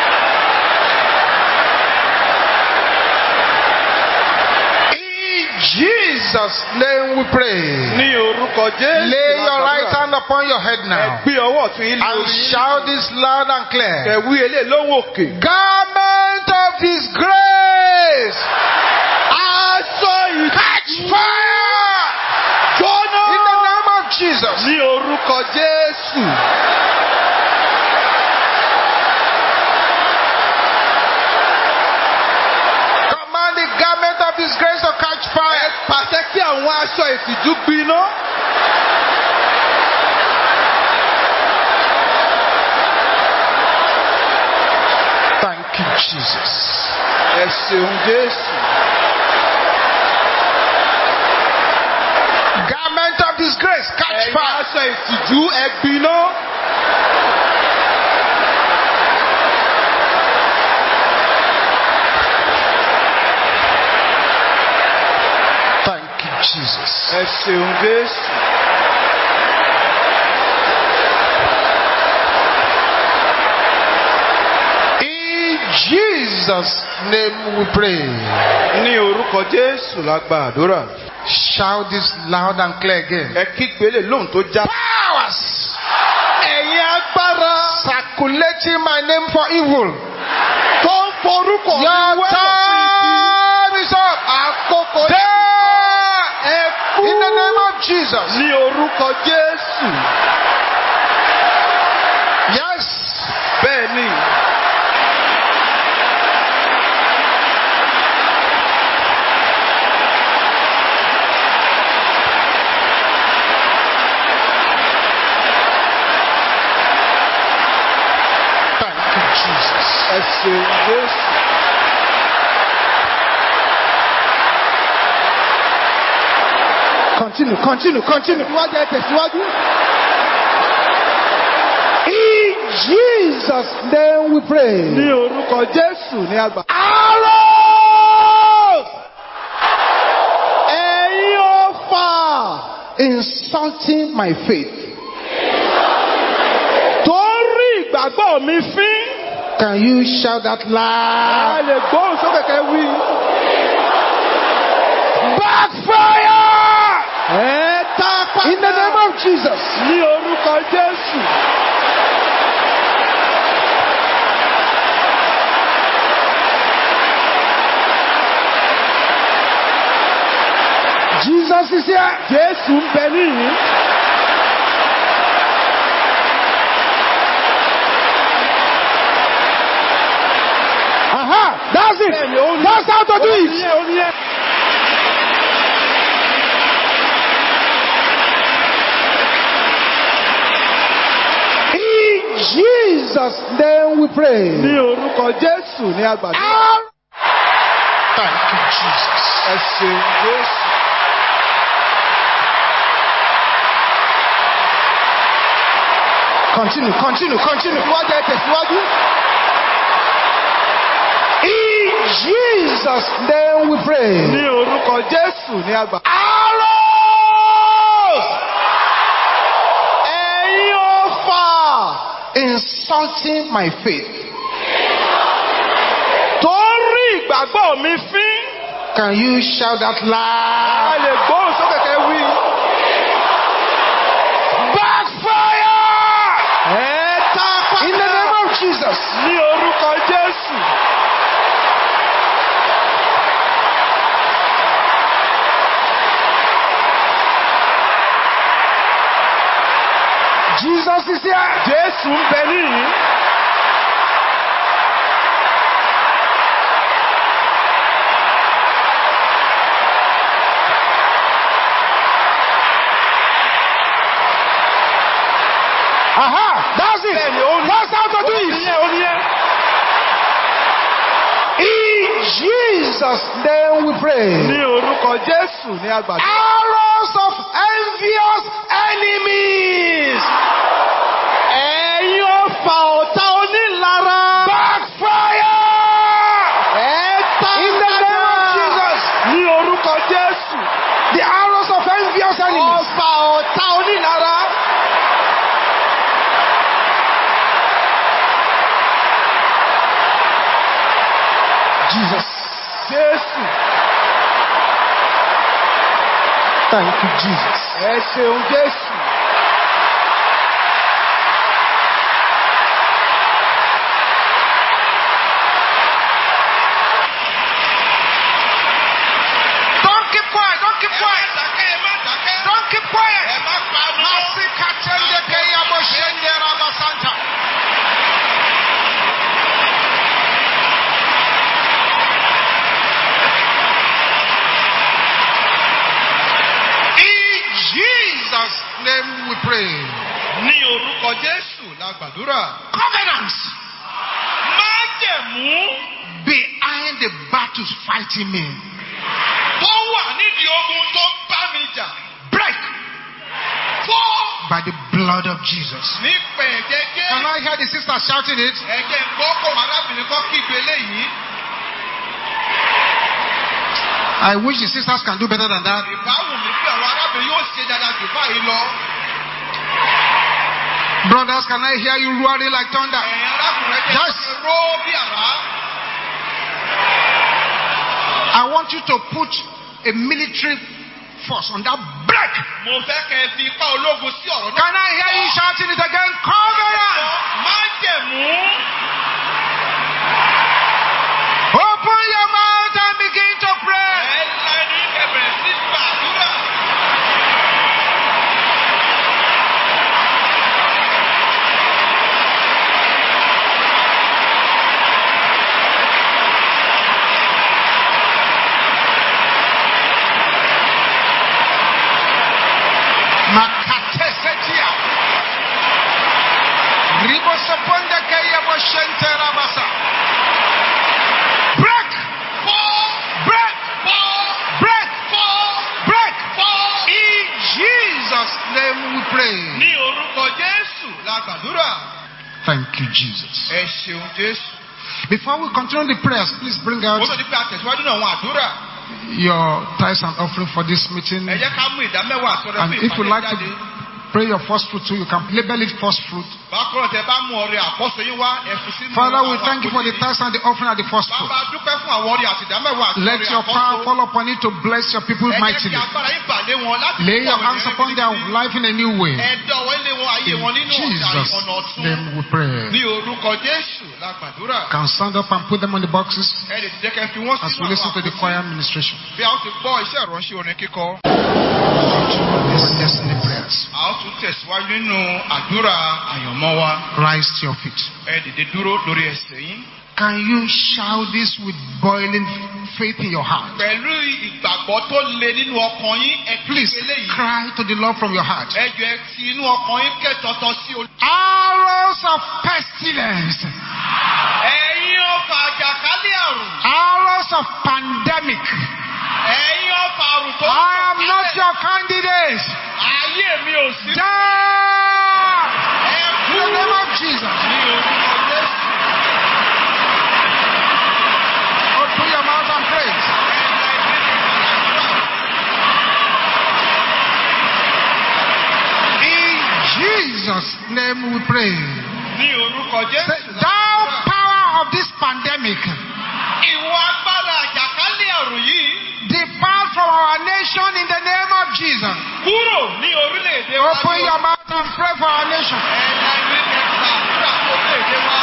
In Jesus' name we pray. Ní orúkọ Jésù. Lay your right hand upon your head Ẹ now gbé ọwọ́ ọ̀tún yín and lórí. shout this loud and clear. Ẹ wí eléyìí lóhùn òkè. Garment of His grace, Aṣọ catch ìtìjú. fire Jóná. in the name of Jesus. Ní orúkọ Jésù. Command the garment of His grace to catch Ẹ fire. pàṣẹ kí àwọn aṣọ ìtìjú gbiná. Thank you, Jesus. Ẹ ṣeun Jésù. Garment of His grace, catch Ẹ̀yin fire. aṣọ ìtìjú ẹ gbiná. Thank you, Jesus. Ẹ ṣeun Jésù. In Jesus' name we pray. Ní orúkọ Jésù la gba àdúrà. Shout this loud and clear again. Ẹ kígbe lè lóhùn tó já. Powers Ẹ̀yin agbára circulating my name for evil. tó ń forúkọ mi Your wẹ́lọ̀ fún ibi. time is up. Àkókò There. ẹ kú. In the name of Jesus. Ní orúkọ Jésù. Yes. Bẹ́ẹ̀ ni. Thank you, Jesus. Ẹ ṣeun Jésù. Continue, continue, continue. Tẹ̀síwájú ẹ tẹ̀síwájú. In Jesus' name we pray. Ní orúkọ Jésù ní àgbà. Arrows Ẹ̀yin ọfà insulting my faith. tó ń rí ìgbàgbọ́ mi fín. Can you shout that A loud? lè gbóhùn sókè kẹ́ wí. Backfire! Ẹ tá padà. In the name of Jesus. Ní orúkọ Jésù. Jesus is here. Jésù ń bẹ níyìn. Aha, that's it. Bẹ́ẹ̀ni, ó ní- That's how to do ó it. ní ẹ, ó ní ẹ. In Jesus' name we pray. Ní orúkọ Jésù ní àgbàdo. Arrows Thank you, Jesus. Ẹ ṣeun Jésù. Continue, continue, continue. Tẹ̀síwájú ẹ tẹ̀síwájú. In Jesus' name we pray. Ní orúkọ Jésù ní àgbà. Arrows Ẹ̀yin ọfà insulting my faith. ìgbàgbọ́ mi fín. Can you shout that A loud? lè gbóhùn sókè kẹ́ wí. Backfire! Ẹ tá In the pátá. name of Jesus. Ní orúkọ Jésù. Jesus is here. Jésù ń bẹ níyìn. Aha! That's it. Bẹ́ẹ̀ni, ó ní. That's how to do Ó it. níyẹn, ó níyẹn. In Jesus' name we pray. Ní orúkọ Jésù ní àgbàdo. Arrows of envious enemies. Ẹ̀yin ọfà ọ̀tá onílara. Backfire! Ẹ tá In the name of Jesus. Ní orúkọ Jésù. The arrows of envious enemies. Ọfà ọ̀tá onílara. Jesus. Jésù. Thank you, Jesus. Ẹ ṣeun Jésù. Don't keep quiet. Don't keep quiet. Don't keep quiet. Masikatende keyabo shende rabasanta. In Jesus' name we pray. Ní orúkọ Jésù la gbàdúrà. Covenants Májẹ̀mú behind the battles fighting me. tó wà nídìí ogun tó ń bá mi jà. Break Fọ́ by the blood of Jesus. ní pẹ̀jẹ́jẹ́. Can I hear the sisters shouting it? Ẹ̀jẹ̀ gbọ́kọ̀ arábìnrin kan kígbe léyìí. I wish the sisters can do better than that. Ìbáwò mi pé àwọn arábìnrin yóò ṣe dáadáa jù báyìí lọ. Brothers, can I hear you roaring like thunder? Ẹ̀yin arákùnrin jẹ́ Yes. kí ró bí àrá. I want you to put a military force on that break. Mo fẹ́ kẹ́ ẹ fi ipá ológun sí ọ̀rọ̀ náà. Can I hear you shouting it again? Covenant! Májẹ̀mú. Open your mouth and begin to pray. Ẹ lẹ́nu ìkẹ̀bẹ̀rẹ̀ sí gbàdúrà. Makatesetia. Ribosoponde keyabo shente rabasa. Break! Fọ́. Break! Fọ́. Break! Fọ́. Break! Fọ́. In Jesus' name we pray. Ní orúkọ Jésù la gbàdúrà. Thank you, Jesus. Ẹ ṣeun Jésù. Before we continue the prayers, please bring out Mo sọ ní pé àtẹ̀síwájú náà àwọn àdúrà. your tithes and offering for this meeting. Ẹ jẹ́ ká mú ìdá mẹ́wàá àtọ́rẹ́ And fún if you ìpàdé like to jáde. pray your first fruit too, you can label it first fruit. Bákan tẹ bá mú ọrẹ àkọ́sọ yín wá ẹ̀fún sínú Father, we àwọn thank you for the àpótí. tithes and the offering at the first fruit. Bàbá dúpẹ́ fún àwọn ọrẹ àti ìdá mẹ́wàá àti Let ọrẹ your power àkọ́sọ. fall upon it to bless your people Ẹ jẹ́ kí mightily. agbára yín bà lé wọn láti Lay fún your àwọn hands ènìyàn upon their gidigidi. life in a new way. Ẹ dọ̀wọ́ ilé wọn ayé wọn In nínú ọ̀dà Jesus' ọ̀nà ọ̀tún. name we pray. Ní orúkọ Jésù la gbàdúrà. Can stand up and put them on the boxes Ẹ lè jẹ́ kẹ́ fi wọ́n as we sínú listen àwọn to the àpótí. choir ministration. Bí a ó ti gbọ́ iṣẹ́ ìránṣẹ́ orin kíkọ. Our destiny prayers. A ó tún tẹ̀síwájú nínú àdúrà àyànmọ́ wa. Rise to your feet. Ẹ dìde dúró lórí ẹsẹ̀ yín. Can you shout this with boiling faith in your heart? Pẹ̀lú ìgbàgbọ́ tó le nínú ọkàn yín, ẹ Please kígbe léyìí. cry to the Lord from your heart. Ẹ jọ̀ọ́ ẹ ti inú ọkàn yín kẹ́tọ̀tọ̀ sí olú. Arrows of pestilence, Ẹ̀yin ọfà àjàkálẹ̀ àrùn. arrows of pandemic. Ẹ̀yin ọfà àrùn tó ń I am tàn not kálẹ̀. your candidate. Ayé mi ò sí. Die! Ẹ In kú. the name of Jesus. Ní orúkọ Jésù. Open your mouth and pray. In Jesus' name we pray. Ní orúkọ Say, Jésù. thou power of this pandemic, Ìwọ agbára àjàkálẹ̀ àrùn yìí. Depart from our nation in the name of Jesus. Kúrò ní orílẹ̀-èdè wa. Open your mouth and pray for our nation. Ẹ̀yà ìwé kẹta àdúrà fún orílẹ̀-èdè wa.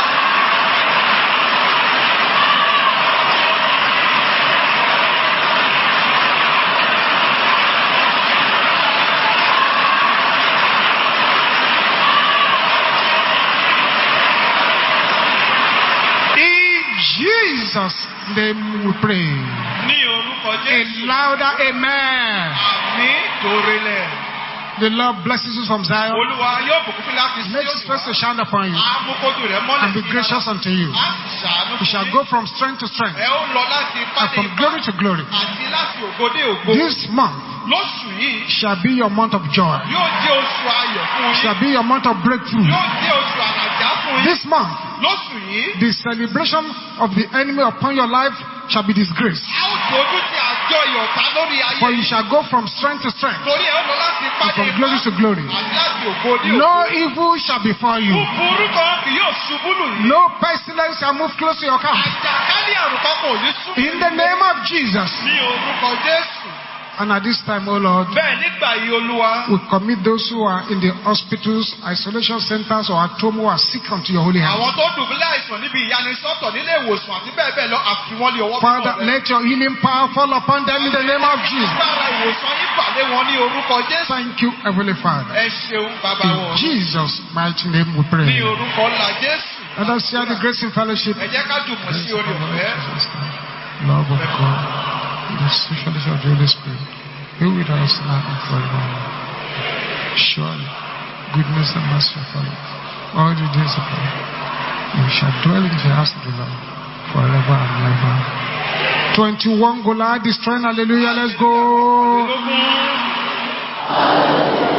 Jesus' name we pray. Ní orúkọ A Jésù. louder amen. Àmín torílẹ̀. The Lord blesses you from Zion. Olúwa yóò bùkún fún láti sí Make his face to shine upon you Amúkójú rẹ̀ mọ́lẹ̀ and be sí gracious unto you. Á sì ṣàánú You shall fún go yín. from strength to strength Ẹ ó lọ láti ipá and dé from ipá. glory to glory. Àti láti ògo dé ògo. This month Lóṣù yìí shall be your month of joy. yóò jẹ́ oṣù ayọ̀ fún yín. Shall be your month of breakthrough. Yóò jẹ́ oṣù àràjá fún yín. This month, Lóṣù yìí. the celebration of the enemy upon your life shall be disgraced. A ó dojú ti àjọyọ̀ ọ̀tá lórí ayé. For you shall go from strength to strength Torí ẹ ó lọ láti ipá and dé from ipá. glory to glory. Àti láti ògo dé ògo. No evil shall befall you. Búburú kan kì yóò ṣubú lù yín. No pestilence shall move close to your camp. Àjàkálẹ̀ àrùn kan kò ní súnmọ́. In the name of Jesus. Ní orúkọ Jésù. And at this time, O Lord, Bẹ́ẹ̀ nígbà yìí Olúwa. we commit those who are in the hospitals, isolation centers, or at home who are sick unto your holy hand. Àwọn tó dùbúlẹ̀ àìsàn níbi ìyanisọ́tọ̀ nílé ìwòsàn àti bẹ́ẹ̀ bẹ́ẹ̀ lọ àfiwọ́n lé ọwọ́ Father, let your healing power fall upon them in the name of Jesus. Agbára ìwòsàn yín pàdé wọn ní orúkọ Jésù. Thank you, Heavenly Father. Ẹ ṣeun bàbá In wọn. Jesus' mighty name we Ní pray. orúkọ ńlá Jésù. Let us share the grace in fellowship. Ẹ jẹ́ ká jùmọ̀ sí orí ọ̀fẹ́. Love of God, the sweet fellowship of the Holy Spirit, be with us now and forevermore. Surely, goodness and mercy shall follow all the days of our life. We shall dwell in the house of the Lord forever and ever. twenty-one Goliath destroying, hallelujah, let's go.